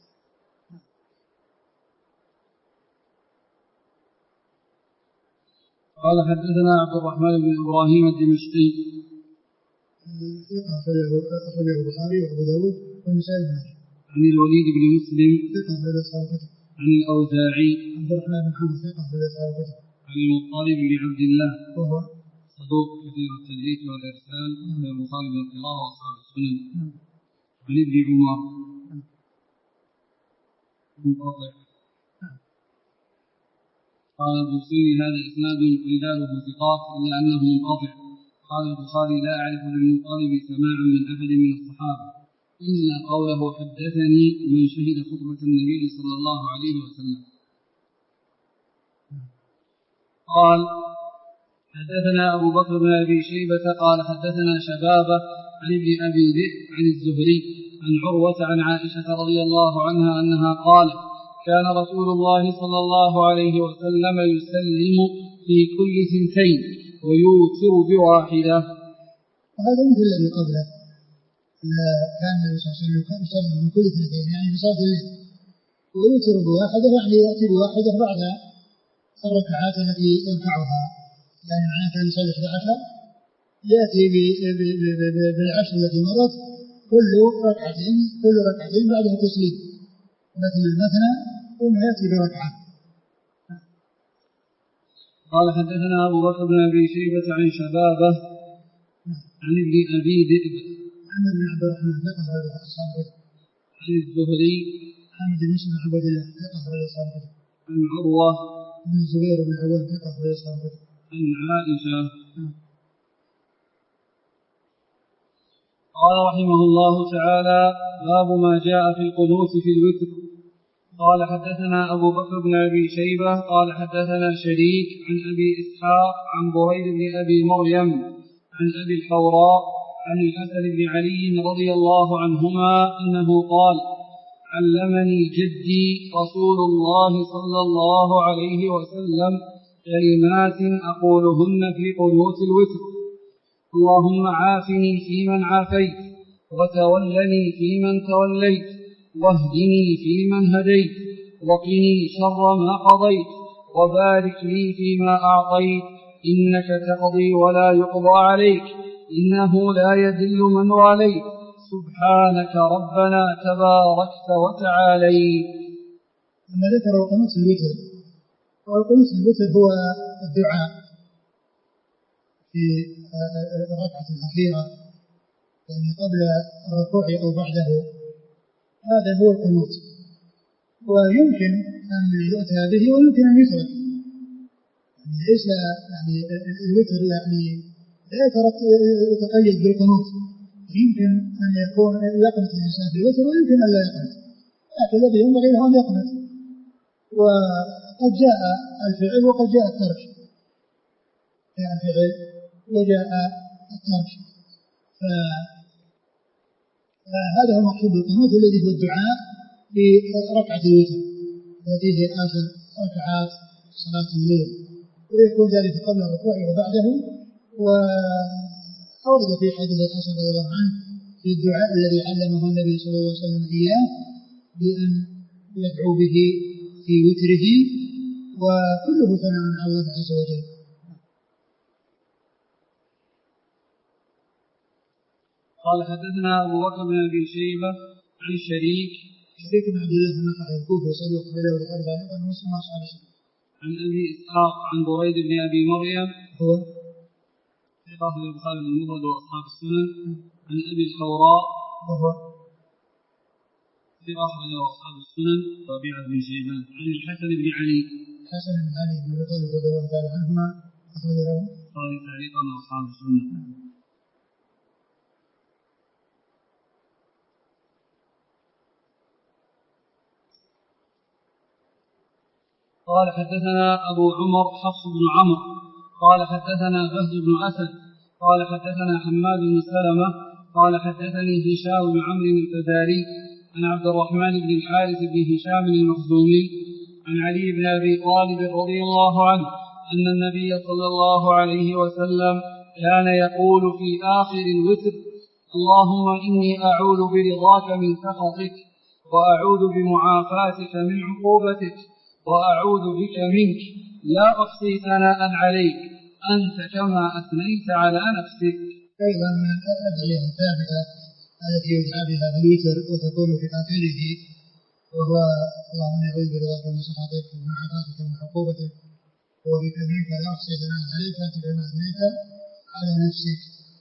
قال حدثنا عبد الرحمن بن إبراهيم الدمشقي أخرجه البخاري وأبو داود والنسائي بن ماجه. عن الوليد بن مسلم عن الأوزاعي عبد الرحمن بن حمد عن المطلب بن عبد الله وهو صدوق كثير التدليس والإرسال من البخاري بالقراءة وأصحاب السنن. عن ابن عمر منقطع. قال البخاري هذا إسناد رجاله ثقات إلا أنه منقطع. قال البخاري لا أعرف للمطلب سماعا من أحد من الصحابة إلا قوله حدثني من شهد خطبة النبي صلى الله عليه وسلم. قال حدثنا أبو بكر بن أبي شيبة قال حدثنا شبابة عن ابن أبي ذئب عن الزهري عن عروة عن عائشة رضي الله عنها أنها قالت كان رسول الله صلى الله عليه وسلم يسلم في كل ثنتين ويوتر بواحدة. وهذا مثل الذي قبله، كان النبي صلى الله عليه وسلم يسلم من كل ثنتين يعني في صلاة الليل، ويوتر بواحدة يعني يأتي بواحدة بعد الركعات التي يركعها، يعني معناه كان يصلي إحدى عشر يأتي بالعشر التي مرت كل ركعتين كل ركعتين بعدها تسليم مثنى مثنى ثم يأتي بركعة. قال حدثنا أبو بكر بن أبي شيبة عن شبابة عن ابن أبي ذئب محمد بن عبد الرحمن ثقة رجل أصحاب الكتب. عن الزهري محمد بن مسلم عبد الله ثقة رجل أصحاب الكتب. عن عروة بن الزبير بن العوام ثقة رجل أصحاب الكتب. عن عائشة. قال رحمه الله تعالى باب ما جاء في القنوت في الوتر. قال حدثنا أبو بكر بن أبي شيبة قال حدثنا شريك عن أبي إسحاق عن بريد بن أبي مريم عن أبي الحوراء عن الحسن بن علي رضي الله عنهما أنه قال علمني جدي رسول الله صلى الله عليه وسلم كلمات أقولهن في قنوت الوتر: اللهم عافني فيمن عافيت، وتولني فيمن توليت، واهدني فيمن هديت، وقني شر ما قضيت، وبارك لي فيما أعطيت، إنك تقضي ولا يقضى عليك، إنه لا يذل من واليت، سبحانك ربنا تباركت وتعاليت. ثم ذكر قنوت الوتر. والقنوت الوتر هو الدعاء في الركعة الأخيرة يعني قبل الركوع أو بعده، هذا هو القنوت، ويمكن أن يؤتى به ويمكن أن يترك، يعني ليس يعني الوتر يعني لا يتقيد بالقنوت، يمكن أن يكون يقنط الإنسان في الوتر ويمكن أن لا يقنط، لكن الذي ينبغي له أن يقنط. وقد جاء الفعل وقد جاء الترك، جاء الفعل وجاء الترك، فهذا هو المقصود بالقنوت الذي هو الدعاء في ركعة الوتر التي هي آخر ركعات صلاة الليل، ويكون ذلك قبل الركوع وبعده. وأورد في حديث الحسن رضي الله عنه في الدعاء الذي علمه النبي صلى الله عليه وسلم إياه بأن يدعو به في وتره، وكله ثناء على الله عز وجل. قال حدثنا أبو بكر بن أبي شيبة عن شريك شريك بن عبد الله النخعي الكوفي صدوق أخرجه البخاري وعن مسلم وأصحاب السنن. عن أبي إسحاق عن بريد بن أبي مريم هو ثقة في البخاري المفرد وأصحاب السنن. عن أبي الحوراء وهو في أخرجه أصحاب السنن ربيعة بن شيبان عن الحسن بن علي. الحسن بن علي بن أبي طالب رضي الله تعالى عنهما أخرج له قال تعليقا أصحاب السنن. قال حدثنا أبو عمر حفص بن عمرو قال حدثنا بهز بن أسد قال حدثنا حماد بن سلمة قال حدثني هشام بن عمرو الفزاري عن عبد الرحمن بن الحارث بن هشام المخزومي عن علي بن أبي طالب رضي الله عنه أن النبي صلى الله عليه وسلم كان يقول في آخر الوتر: اللهم إني أعوذ برضاك من سخطك وأعوذ بمعافاتك من عقوبتك وأعوذ بك منك لا أحصي ثناء عليك أنت كما أثنيت على نفسك. أيضا من الأدعية الثابتة التي يدعى بها في الوتر وتكون في آخره وهو اللهم إني أعوذ برضاك من سخطك ومعافاتك من عقوبتك وبك منك لا أحصي ثناء عليك أنت كما أثنيت على نفسك.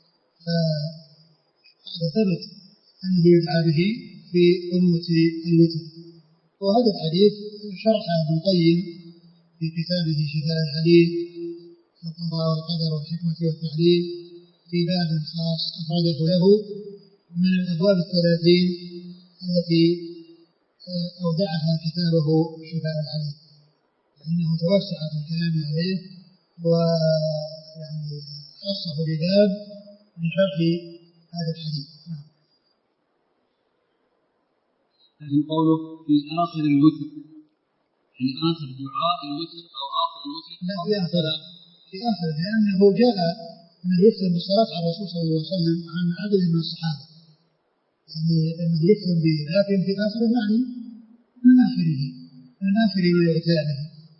فهذا ثبت أنه يدعى به في قنوت الوتر. وهذا الحديث شرح ابن القيم في كتابه شفاء الحديث القضاء والقدر والحكمة والتعليل في باب خاص أخرجه له من الأبواب الثلاثين التي أودعها كتابه شفاء الحديث، فإنه توسع في الكلام عليه ويعني خصه بباب لشرح هذا الحديث. لكن قوله في آخر الوتر يعني آخر دعاء الوتر أو آخر الوتر؟ لا، في آخر في آخر لأنه جاء أنه يختم بالصلاة على الرسول صلى الله عليه وسلم عن عدد من الصحابة، يعني أنه يختم به، لكن في آخر يعني من آخره من آخر ما يؤتى به.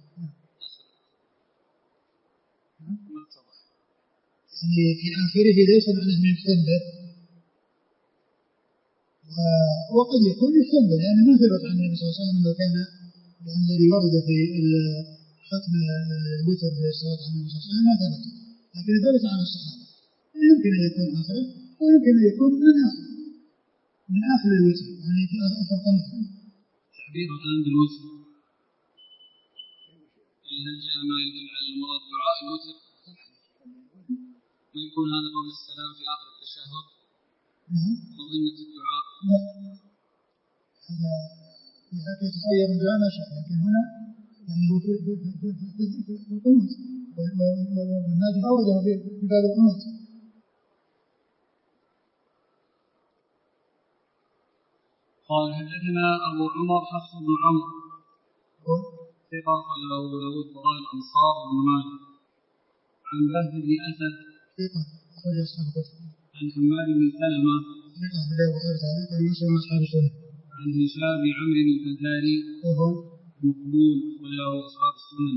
يعني في آخره ليس معناه من يختم به، وقد يكون يختم به لأنه ما ثبت عن النبي صلى الله عليه وسلم أنه كان لأن الذي ورد في ختم الوتر في الصلاة على النبي صلى الله عليه وسلم ما ثبت، لكن ثبت عن الصحابة. يمكن أن يكون آخره ويمكن أن يكون من آخر من آخر الوتر، يعني في آخر قنوت. تعبير الآن بالوتر هل جاء ما يدل على المراد دعاء الوتر؟ ما يكون هذا قبل السلام في آخر التشهد مظنة الدعاء؟ لا، هذا يتخير من دعاء ما شاء، لكن هنا يعني هو في القنوت والناجم أورده في باب القنوت. قال حدثنا أبو عمر حفص بن عمرو ثقة له داود قال أنصار بن مالك عن بهز بن أسد ثقة أخرج أصحاب الكتب عن حماد بن سلمة ثقة أخرج البخاري تعليقا ومسلم وأصحاب السنن عن هشام بن عمرو الفزاري وهو مقبول وله أصحاب السنن.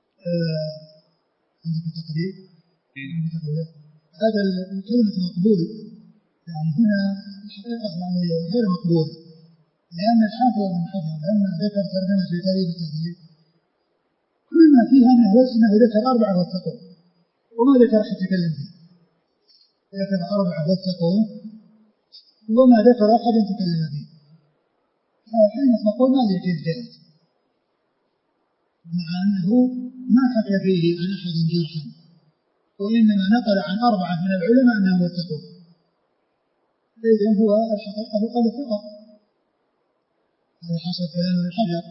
عندك تقريب هذا الكلمة مقبول يعني هنا الحقيقة يعني غير مقبول، لأن الحافظ بن حجر لما ذكر ترجمة في تاريخ التهذيب كل ما فيها أنه ذكر أربعة واتقوا وما ذكر أحد يتكلم فيه، ذكر أربعة واتقوا وما ذكر أحد يتكلم فيه. فحين نقول ماذا كيف جاءت، مع أنه ما حكى فيه عن أحد جرحا، وإنما نقل عن أربعة من العلماء أنهم واتقوا، إذن هو الحقيقة قال ثقة. هذا حسب كلام ابن حجر.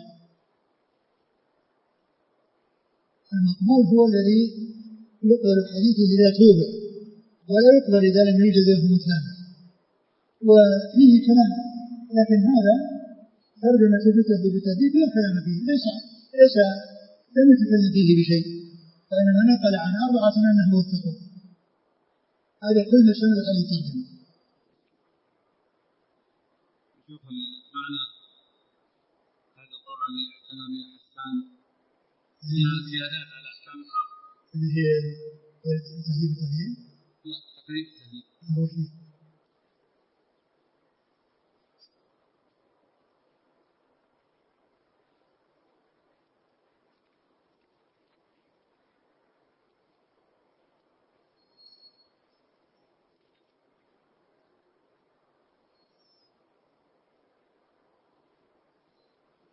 المقبول هو الذي يقبل الحديث إذا توبع ولا يقبل إذا لم يوجد له متابع، وفيه كلام، لكن هذا ترجمة بالتهذيب لا كلام فيه، ليس ليس لم يتكلم فيه بشيء، وإنما نقل عن أربعة أنه واتقوا. هذا كل ما شمل هذه الترجمة. شوف المعنى هذا طبعا كلام حسان فيها زيادات على أحكام الآخر اللي هي تهذيب التهذيب؟ لا، تقريب التهذيب هو فيه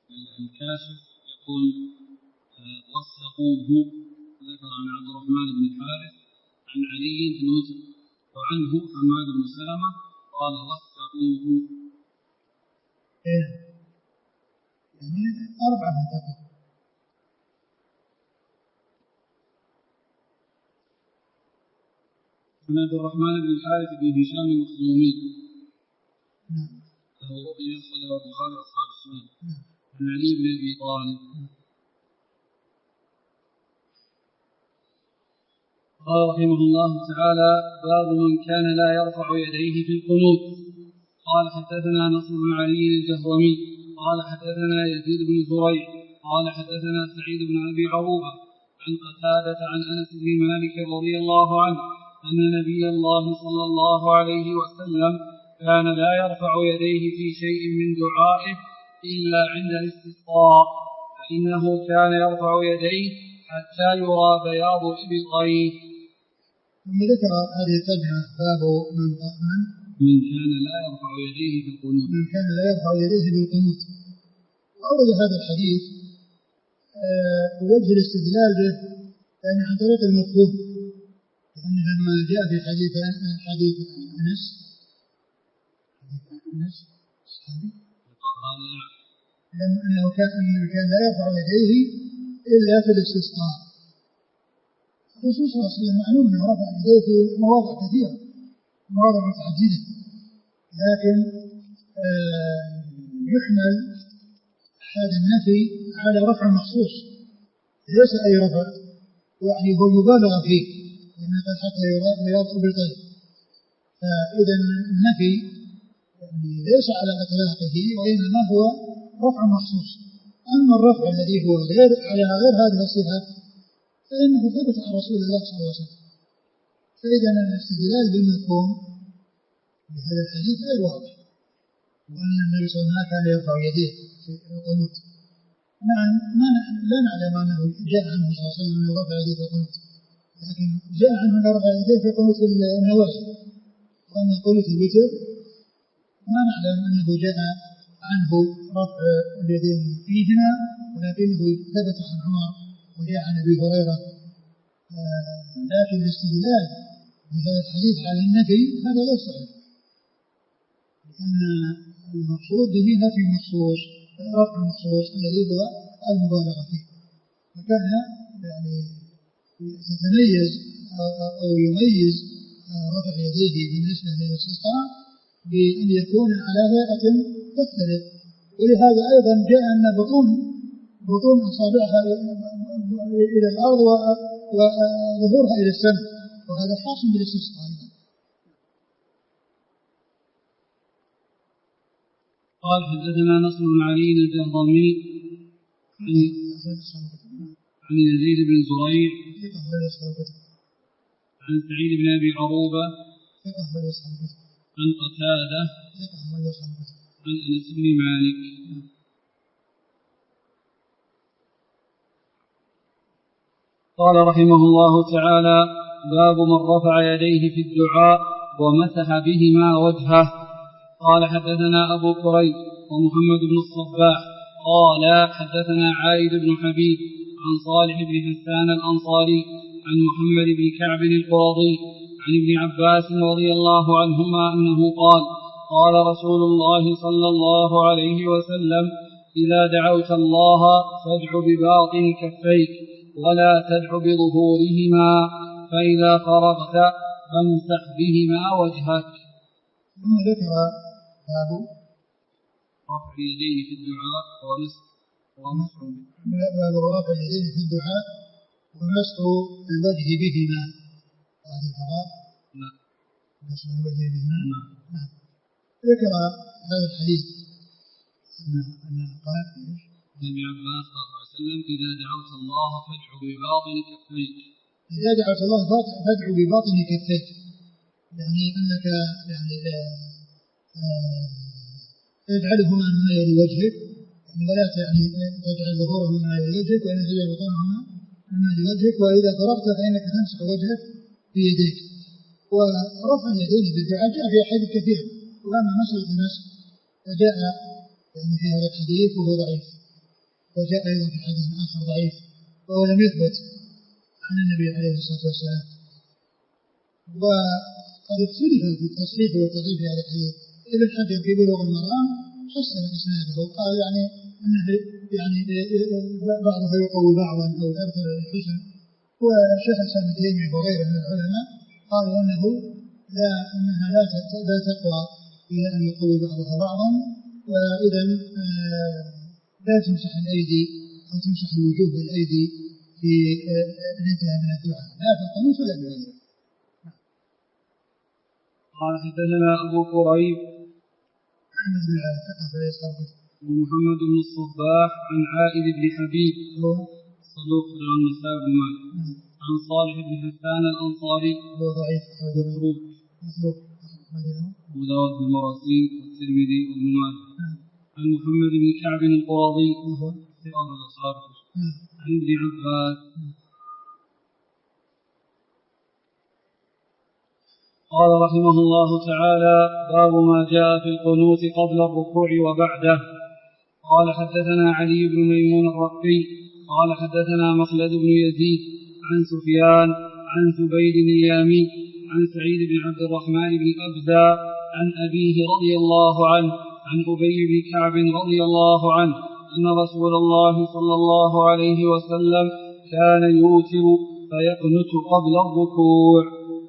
الكاشف يقول وثقوه، ذكر عن عبد الرحمن بن الحارث عن علي بن وجه وعنه حماد بن سلمة قال وثقوه. يعني أربعة من ثقة. عن عبد الرحمن بن الحارث بن هشام المخزومي له رؤيا أخرجه البخاري وأصحاب السنن عن علي بن أبي طالب قال رحمه الله تعالى باب من كان لا يرفع يديه في القنوت. قال حدثنا نصر بن علي الجهرمي قال حدثنا يزيد بن زريع قال حدثنا سعيد بن أبي عروبة عن قتادة عن أنس بن مالك رضي الله عنه أن نبي الله صلى الله عليه وسلم كان لا يرفع يديه في شيء من دعائه إلا عند الاستسقاء، فإنه كان يرفع يديه حتى يرى بياض إبطيه. ثم ذكر هذه الترجمة باب من من كان لا يرفع يديه في القنوت من كان لا يرفع يديه بالقنوت. وأول هذا الحديث أه وجه الاستدلال به يعني عن طريق المفهوم، لأن لما جاء في حديث حديث أنس أنس لم أنه كان أنه كان لا يرفع يديه إلا في الاستسقاء. الرسول صلى الله عليه وسلم معلوم أنه رفع يديه في مواضع كثيرة مواضع متعددة، لكن آه يحمل هذا النفي على رفع مخصوص ليس أي رفع، يعني هو مبالغة فيه لأنه قد حتى يرى بياض إبطيه. فإذا النفي يعني ليس على إطلاقه وإنما هو رفع مخصوص. أما الرفع الذي هو غير على غير هذه الصفة فإنه ثبت عن رسول الله صلى الله عليه وسلم. فإذا الاستدلال بالمفهوم بهذا الحديث غير واضح، وأن النبي صلى الله عليه وسلم كان يرفع يديه في القنوت. نعم ما لا نعلم أنه جاء عنه صلى الله عليه وسلم أنه رفع يديه في القنوت، لكن جاء عنه أنه رفع يديه في قنوت النوازل، وأما قنوت الوتر ما نعلم أنه جاء عنه رفع اليدين فيهما، ولكنه ثبت عن عمر وجاء عن أبي هريرة. آه لكن الاستدلال بهذا الحديث على النفي هذا غير صحيح، لأن المقصود به نفي مخصوص رفع مخصوص الذي هو المبالغة فيه، فكان يعني يتميز أو يميز رفع يديه بالنسبة للاستسقاء بأن يكون على هيئة تختلف. ولهذا أيضا جاء أن بطون بطون أصابعها إلى الأرض وظهورها إلى السماء، وهذا خاص بالاستسقاء. قال حدثنا نصر بن علي الجهضمي عن يزيد بن زريع عن سعيد بن أبي عروبة عن قتادة عن أنس بن مالك. قال رحمه الله تعالى باب من رفع يديه في الدعاء ومسح بهما وجهه. قال حدثنا أبو كريب ومحمد بن الصباح قال حدثنا عائد بن حبيب عن صالح بن حسان الأنصاري عن محمد بن كعب القرظي عن ابن عباس رضي الله عنهما أنه قال قال رسول الله صلى الله عليه وسلم إذا دعوت الله فادع بباطن كفيك ولا تدع بظهورهما، فإذا فرغت فامسح بهما وجهك. ثم ذكر باب رفع يديه في الدعاء ومسح باب رفع يديه في الدعاء ومسح الوجه بهما. هذا الفراغ لا مسح الوجه بهما. نعم. ذكر هذا الحديث أن قال ابن عباس صلى الله عليه وسلم إذا دعوت الله فادع بباطن كفيك إذا دعوت الله فادع بباطن كفيك، يعني أنك يعني تجعلهما مما يلي وجهك، يعني ولا يعني تجعل ظهورهما مما يلي وجهك، وإن تجعل بطونهما مما يلي وجهك، وإذا فرغت فإنك تمسح وجهك بيديك. ورفع اليدين بالدعاء جاء في أحاديث كثيرة، وأما مسألة المسح فجاء يعني في هذا الحديث وهو ضعيف، وجاء أيضا في حديث آخر ضعيف وهو لم يثبت عن النبي عليه الصلاة والسلام. وقد اختلف في التصحيح والتضعيف في هذا الحديث. ابن حجر في بلوغ المرام حسن إسناده وقال يعني أنه يعني بعضها يقوي بعضا أو يرتب الحسن. والشيخ الإسلام ابن تيمية وغيره من العلماء قالوا أنه لا أنها لا لا تقوى إلى أن يقوي بعضها بعضا، وإذا لا تمسح الأيدي أو تمسح الوجوه بالأيدي في الانتهاء من الدعاء لا في القنوت ولا في غيره. قال حدثنا أبو قريب محمد بن العلاء ومحمد بن الصباح عن عائد بن حبيب صدوق عن مساب مالك عن صالح بن حسان الأنصاري هو ضعيف متروك متروك أبو داود بن مراسيل والترمذي وابن ماجه عن محمد بن كعب القرظي ثقة من أصحاب عن ابن عباس قال رحمه الله تعالى: باب ما جاء في القنوت قبل الركوع وبعده. قال حدثنا علي بن ميمون الرقي قال حدثنا مخلد بن يزيد عن سفيان عن زبيد اليامي عن سعيد بن عبد الرحمن بن أبزة عن أبيه رضي الله عنه عن أبي بن كعب رضي الله عنه أن رسول الله صلى الله عليه وسلم كان يوتر فيقنت قبل الركوع.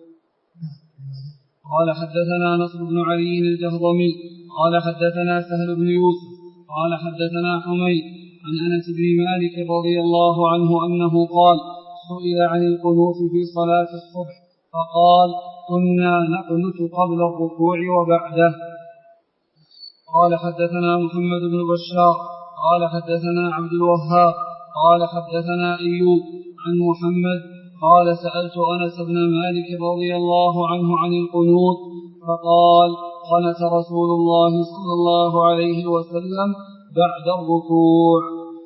قال حدثنا نصر بن علي الجهضمي قال حدثنا سهل بن يوسف قال حدثنا حميد عن أنس بن مالك رضي الله عنه أنه قال: سئل عن القنوت في صلاة الصبح فقال: كنا نقنت قبل الركوع وبعده. قال حدثنا محمد بن بشار قال حدثنا عبد الوهاب قال حدثنا أيوب عن محمد قال: سألت أنس بن مالك رضي الله عنه عن القنوت فقال: قنت رسول الله صلى الله عليه وسلم بعد الركوع.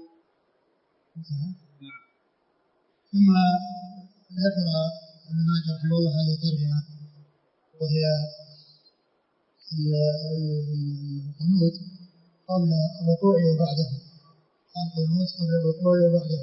ثم ذكر ابن ماجه رحمه الله هذه الترجمة وهي القنوت قبل الركوع وبعده. القنوت قبل الركوع وبعده.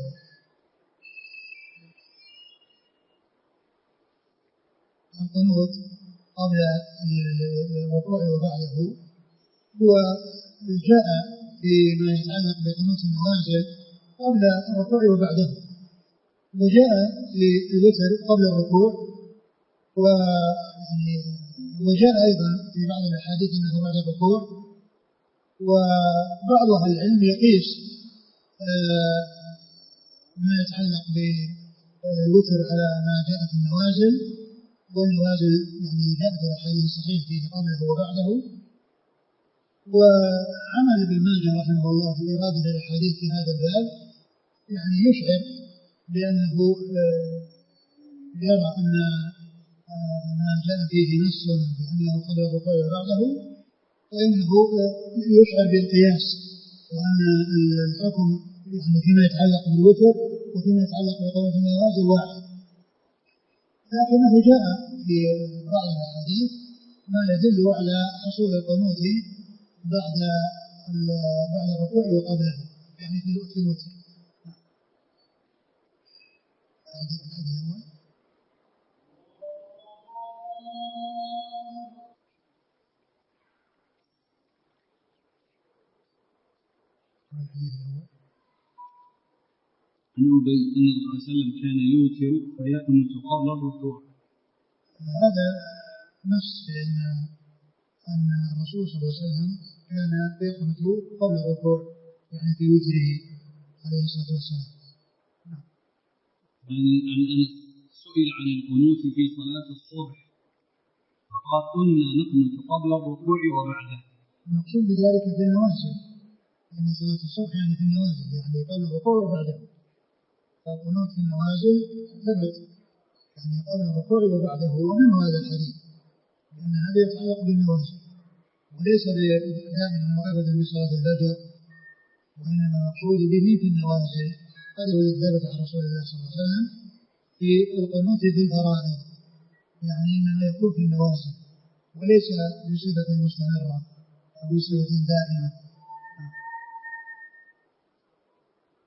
القنوت قبل الركوع وبعده هو جاء فيما يتعلق بقنوت النوازل قبل الركوع وبعده، وجاء في الوتر قبل الركوع، وجاء أيضا في بعض الأحاديث أنه بعد الركوع. وبعض أهل العلم يقيس ما يتعلق بالوتر على ما جاء في النوازل، والنوازل يعني جاء في الأحاديث الصحيحة فيه قبله وبعده. وعمل ابن ماجه رحمه الله في إرادة الأحاديث في هذا الباب يعني يشعر بأنه يرى أن ما جاء فيه نص بأنه قبل الركوع وبعده، فإنه يشعر بالقياس، وأن الحكم يعني فيما يتعلق بالوتر وفيما يتعلق بقنوت النوازل واحد. لكنه جاء في بعض الأحاديث ما يدل على حصول القنوت بعد بعد الركوع وقبله، يعني في الوتر. عن أبي أن الرسول صلى الله عليه وسلم كان يوتر فيقنت قبل الركوع. هذا نص أن أن الرسول صلى الله عليه وسلم كان يقنت قبل الركوع، يعني في وتره عليه الصلاة والسلام. يعني عن أنس سئل عن القنوت في صلاة الصبح فقال: كنا نقنت قبل الركوع وبعده. المقصود بذلك في النوازل، أن صلاة الصبح يعني في النوازل، يعني قبل الركوع وبعده. فالقنوت في النوازل ثبت يعني قبل الركوع وبعده، ومن هذا الحديث لأن هذا يتعلق بالنوازل وليس دائما وأبدا بصلاة الفجر، وإنما المقصود به في النوازل. هذا هو الذي ثبت عن رسول الله صلى الله عليه وسلم في القنوت في الفرائض، يعني إنما يكون في النوازل وليس بصفة مستمرة أو بصفة دائمة.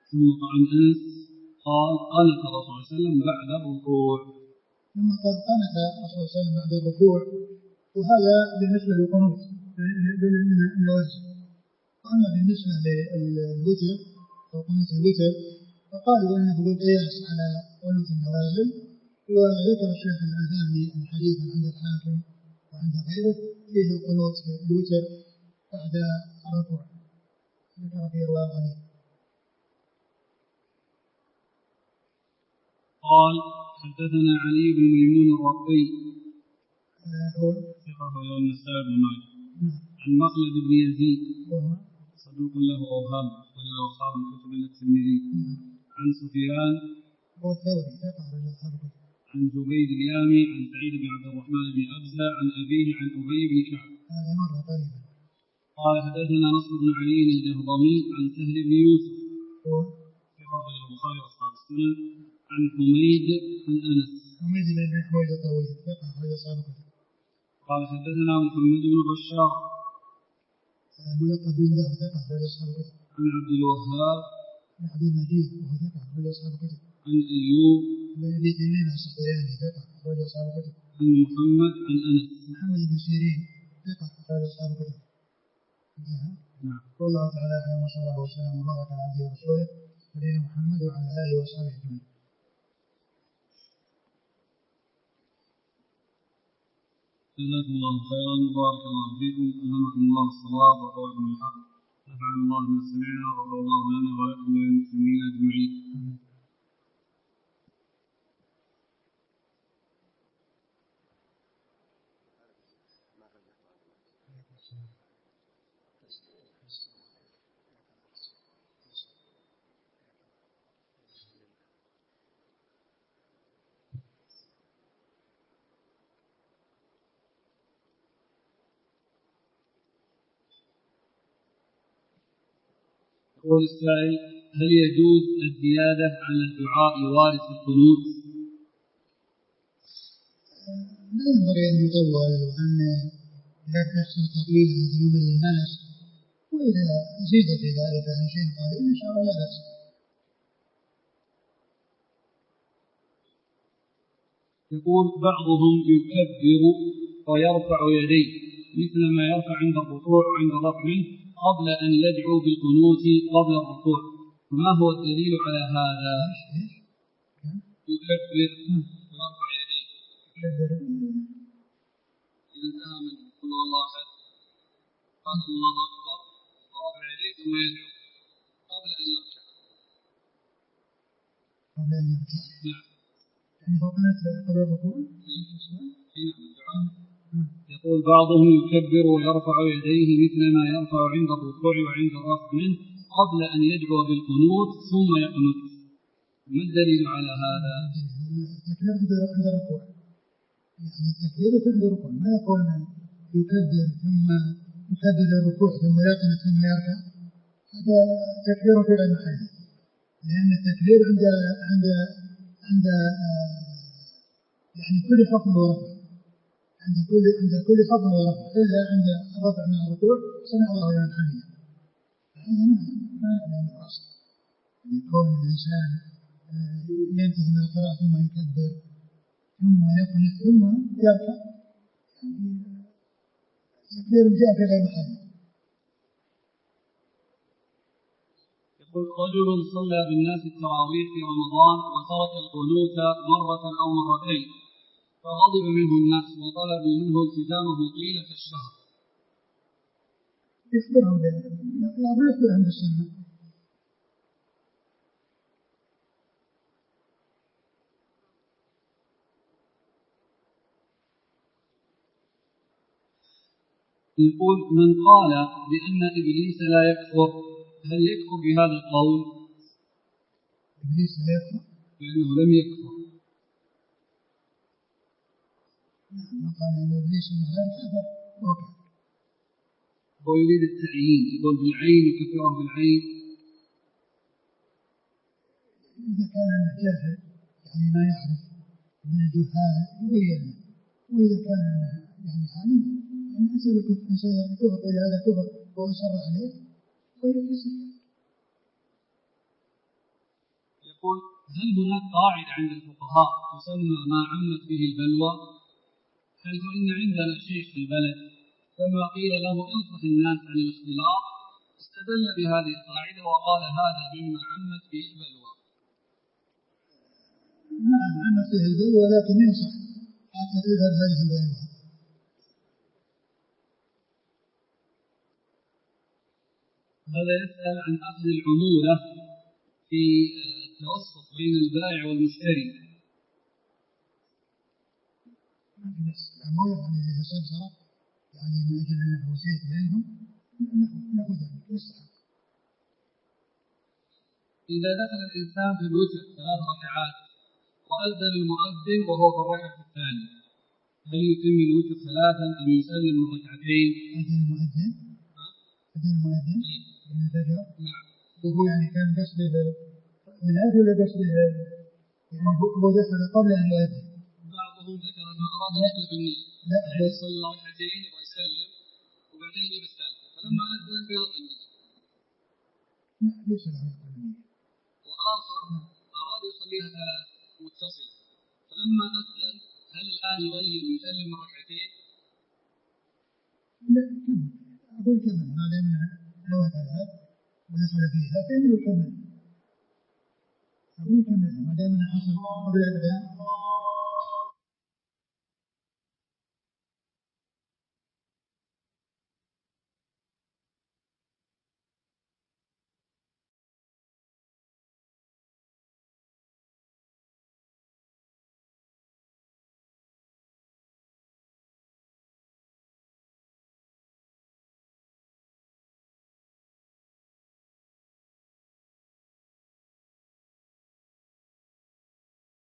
ثم عن أنس قال قنت الرسول صلى الله عليه وسلم بعد الركوع. ثم قال قنت الرسول صلى الله عليه وسلم بعد الركوع، وهذا بالنسبة للقنوت للنوازل. وأما بالنسبة للوتر أو قنوت الوتر فقالوا أنه بالقياس على قنوت النوازل. وذكر الشيخ الألباني الحديث عند الحاكم وعند غيره فيه القنوت الوتر بعد الركوع، ذكر فيه رواه غني. قال حدثنا علي بن ميمون الرقي هو ثقة النسائي بن ماجه عن مخلد بن يزيد صدوق له أوهام وله أصحاب الكتب إلا الترمذي عن سفيان هو الثوري ثقة رجل أصحاب الكتب عن زبيد اليامي عن سعيد بن عبد الرحمن بن أبزة عن أبيه عن أبي بن كعب هذا مرة قريبا. قال حدثنا نصر بن علي الجهضمي عن سهل بن يوسف هو ثقة البخاري وأصحاب السنن عن حميد عن أنس حميد بن حميد الطويل ثقة رجل أصحاب الكتب. قال حدثنا محمد بن بشار ملقب بن له ثقة رجل أصحاب الكتب. عن عبد الوهاب بن عبد المجيد وهو ثقة رجل أصحاب الكتب. عن أيوب بن أبي تميم السختياني ثقة رجل أصحاب الكتب. عن محمد عن أنس محمد بن سيرين ثقة رجل أصحاب الكتب. نعم. والله تعالى أعلم وصلى الله وسلم وبارك على عبده ورسوله نبينا محمد وعلى آله وصحبه أجمعين. جزاكم الله خيرا وبارك الله فيكم، ألهمكم الله الصواب وقولكم الحق، نفعنا الله بما سمعنا وغفر الله لنا ولكم وللمسلمين أجمعين. يقول السائل: هل يجوز الزيادة على الدعاء وارث القنوت؟ لا ينبغي أن يطول وأن لا يحصل تطويل الذي يمل الناس، وإذا زيد في ذلك عن شيء قليل إن شاء الله لا بأس. يقول بعضهم يكبر ويرفع يديه مثل ما يرفع عند الركوع وعند الرفع منه قبل أن يدعو بالقنوت قبل الركوع، فما هو الدليل على هذا؟ يكبر ويرفع يديه إذا انتهى من قل الله أحد قال الله أكبر ورفع يديه ثم يدعو قبل أن يركع. قبل أن يركع؟ نعم. يعني هو كانت قبل الركوع؟ يقول بعضهم يكبر ويرفع يديه مثل ما يرفع عند الركوع وعند الرفع منه قبل أن يدعو بالقنوت ثم يقنت، ما الدليل على هذا؟ التكبير عند الركوع، يعني التكبير عند الركوع ما يكون يكبر ثم يكبر الركوع ثم يقنت ثم يركع، هذا تكبير في غير محله، لأن التكبير عند عند عند يعني كل خفض ورفع، عند كل عند كل خفض ورفع، إلا عند الرفع من الركوع سمع الله لمن حمده. هذا ما ما له أصل، يكون الإنسان ينتهي من القراءة ثم يكبر ثم يقنت ثم يركع، تكبير جاء في غير محله. يقول رجل صلى بالناس التراويح في رمضان وترك القنوت مرة أو مرتين فغضب منه الناس وطلبوا منه التزامه طيلة الشهر. يخبرهم يخبرهم بالسنة. يقول من قال بأن إبليس لا يكفر هل يكفر بهذا القول؟ إبليس لا يكفر؟ لأنه لم يكفر. من قال أن إبليس لا يكفر وكفر. هو يريد التعيين، يقول بالعين وكفره بالعين. إذا كان جاهل يعني ما يعرف من الجهال يبين له، وإذا كان يعني عالم يعني أسأل الكفر الكفر إلى هذا كفر وأصر عليه ويكفر. يقول هل هناك قاعدة عند الفقهاء تسمى ما عمت به البلوى؟ حيث إن عندنا شيخ في البلد لما قيل له انصح الناس عن الاختلاط استدل بهذه القاعدة وقال هذا مما عمت به البلوى. نعم عمت به البلوى ولكن ينصح حتى تذهب هذه البلوى. هذا يسأل عن أخذ العمولة في التوسط بين البائع والمشتري. العمولة يعني إذا سمسرة يعني من أجل أن وسيط بينهم نأخذها نصها. إذا دخل الإنسان في الوتر ثلاث ركعات وأذن المؤذن وهو في الركعة الثانية هل يتم الوتر ثلاثا أم يسلم من ركعتين؟ أذن المؤذن أذن المؤذن من الفجر. نعم. وهو يعني كان قصده من أجل ولا قصده يعني هو دخل قبل أن يؤذن؟ بعضهم ذكر أنه أراد يدخل بالنية لا يصلي ركعتين يبغى يسلم وبعدين يجيب الثالثة فلما أذن بيرد النية. لا ليس له النية. وآخر أراد يصليها ثلاث متصلة فلما أذن هل الآن يغير ويسلم ركعتين؟ لا كمل أقول كمل ما دام نوى ثلاث ودخل فيها فإنه يكمل. أقول كمل ما دام حصل قبل الأذان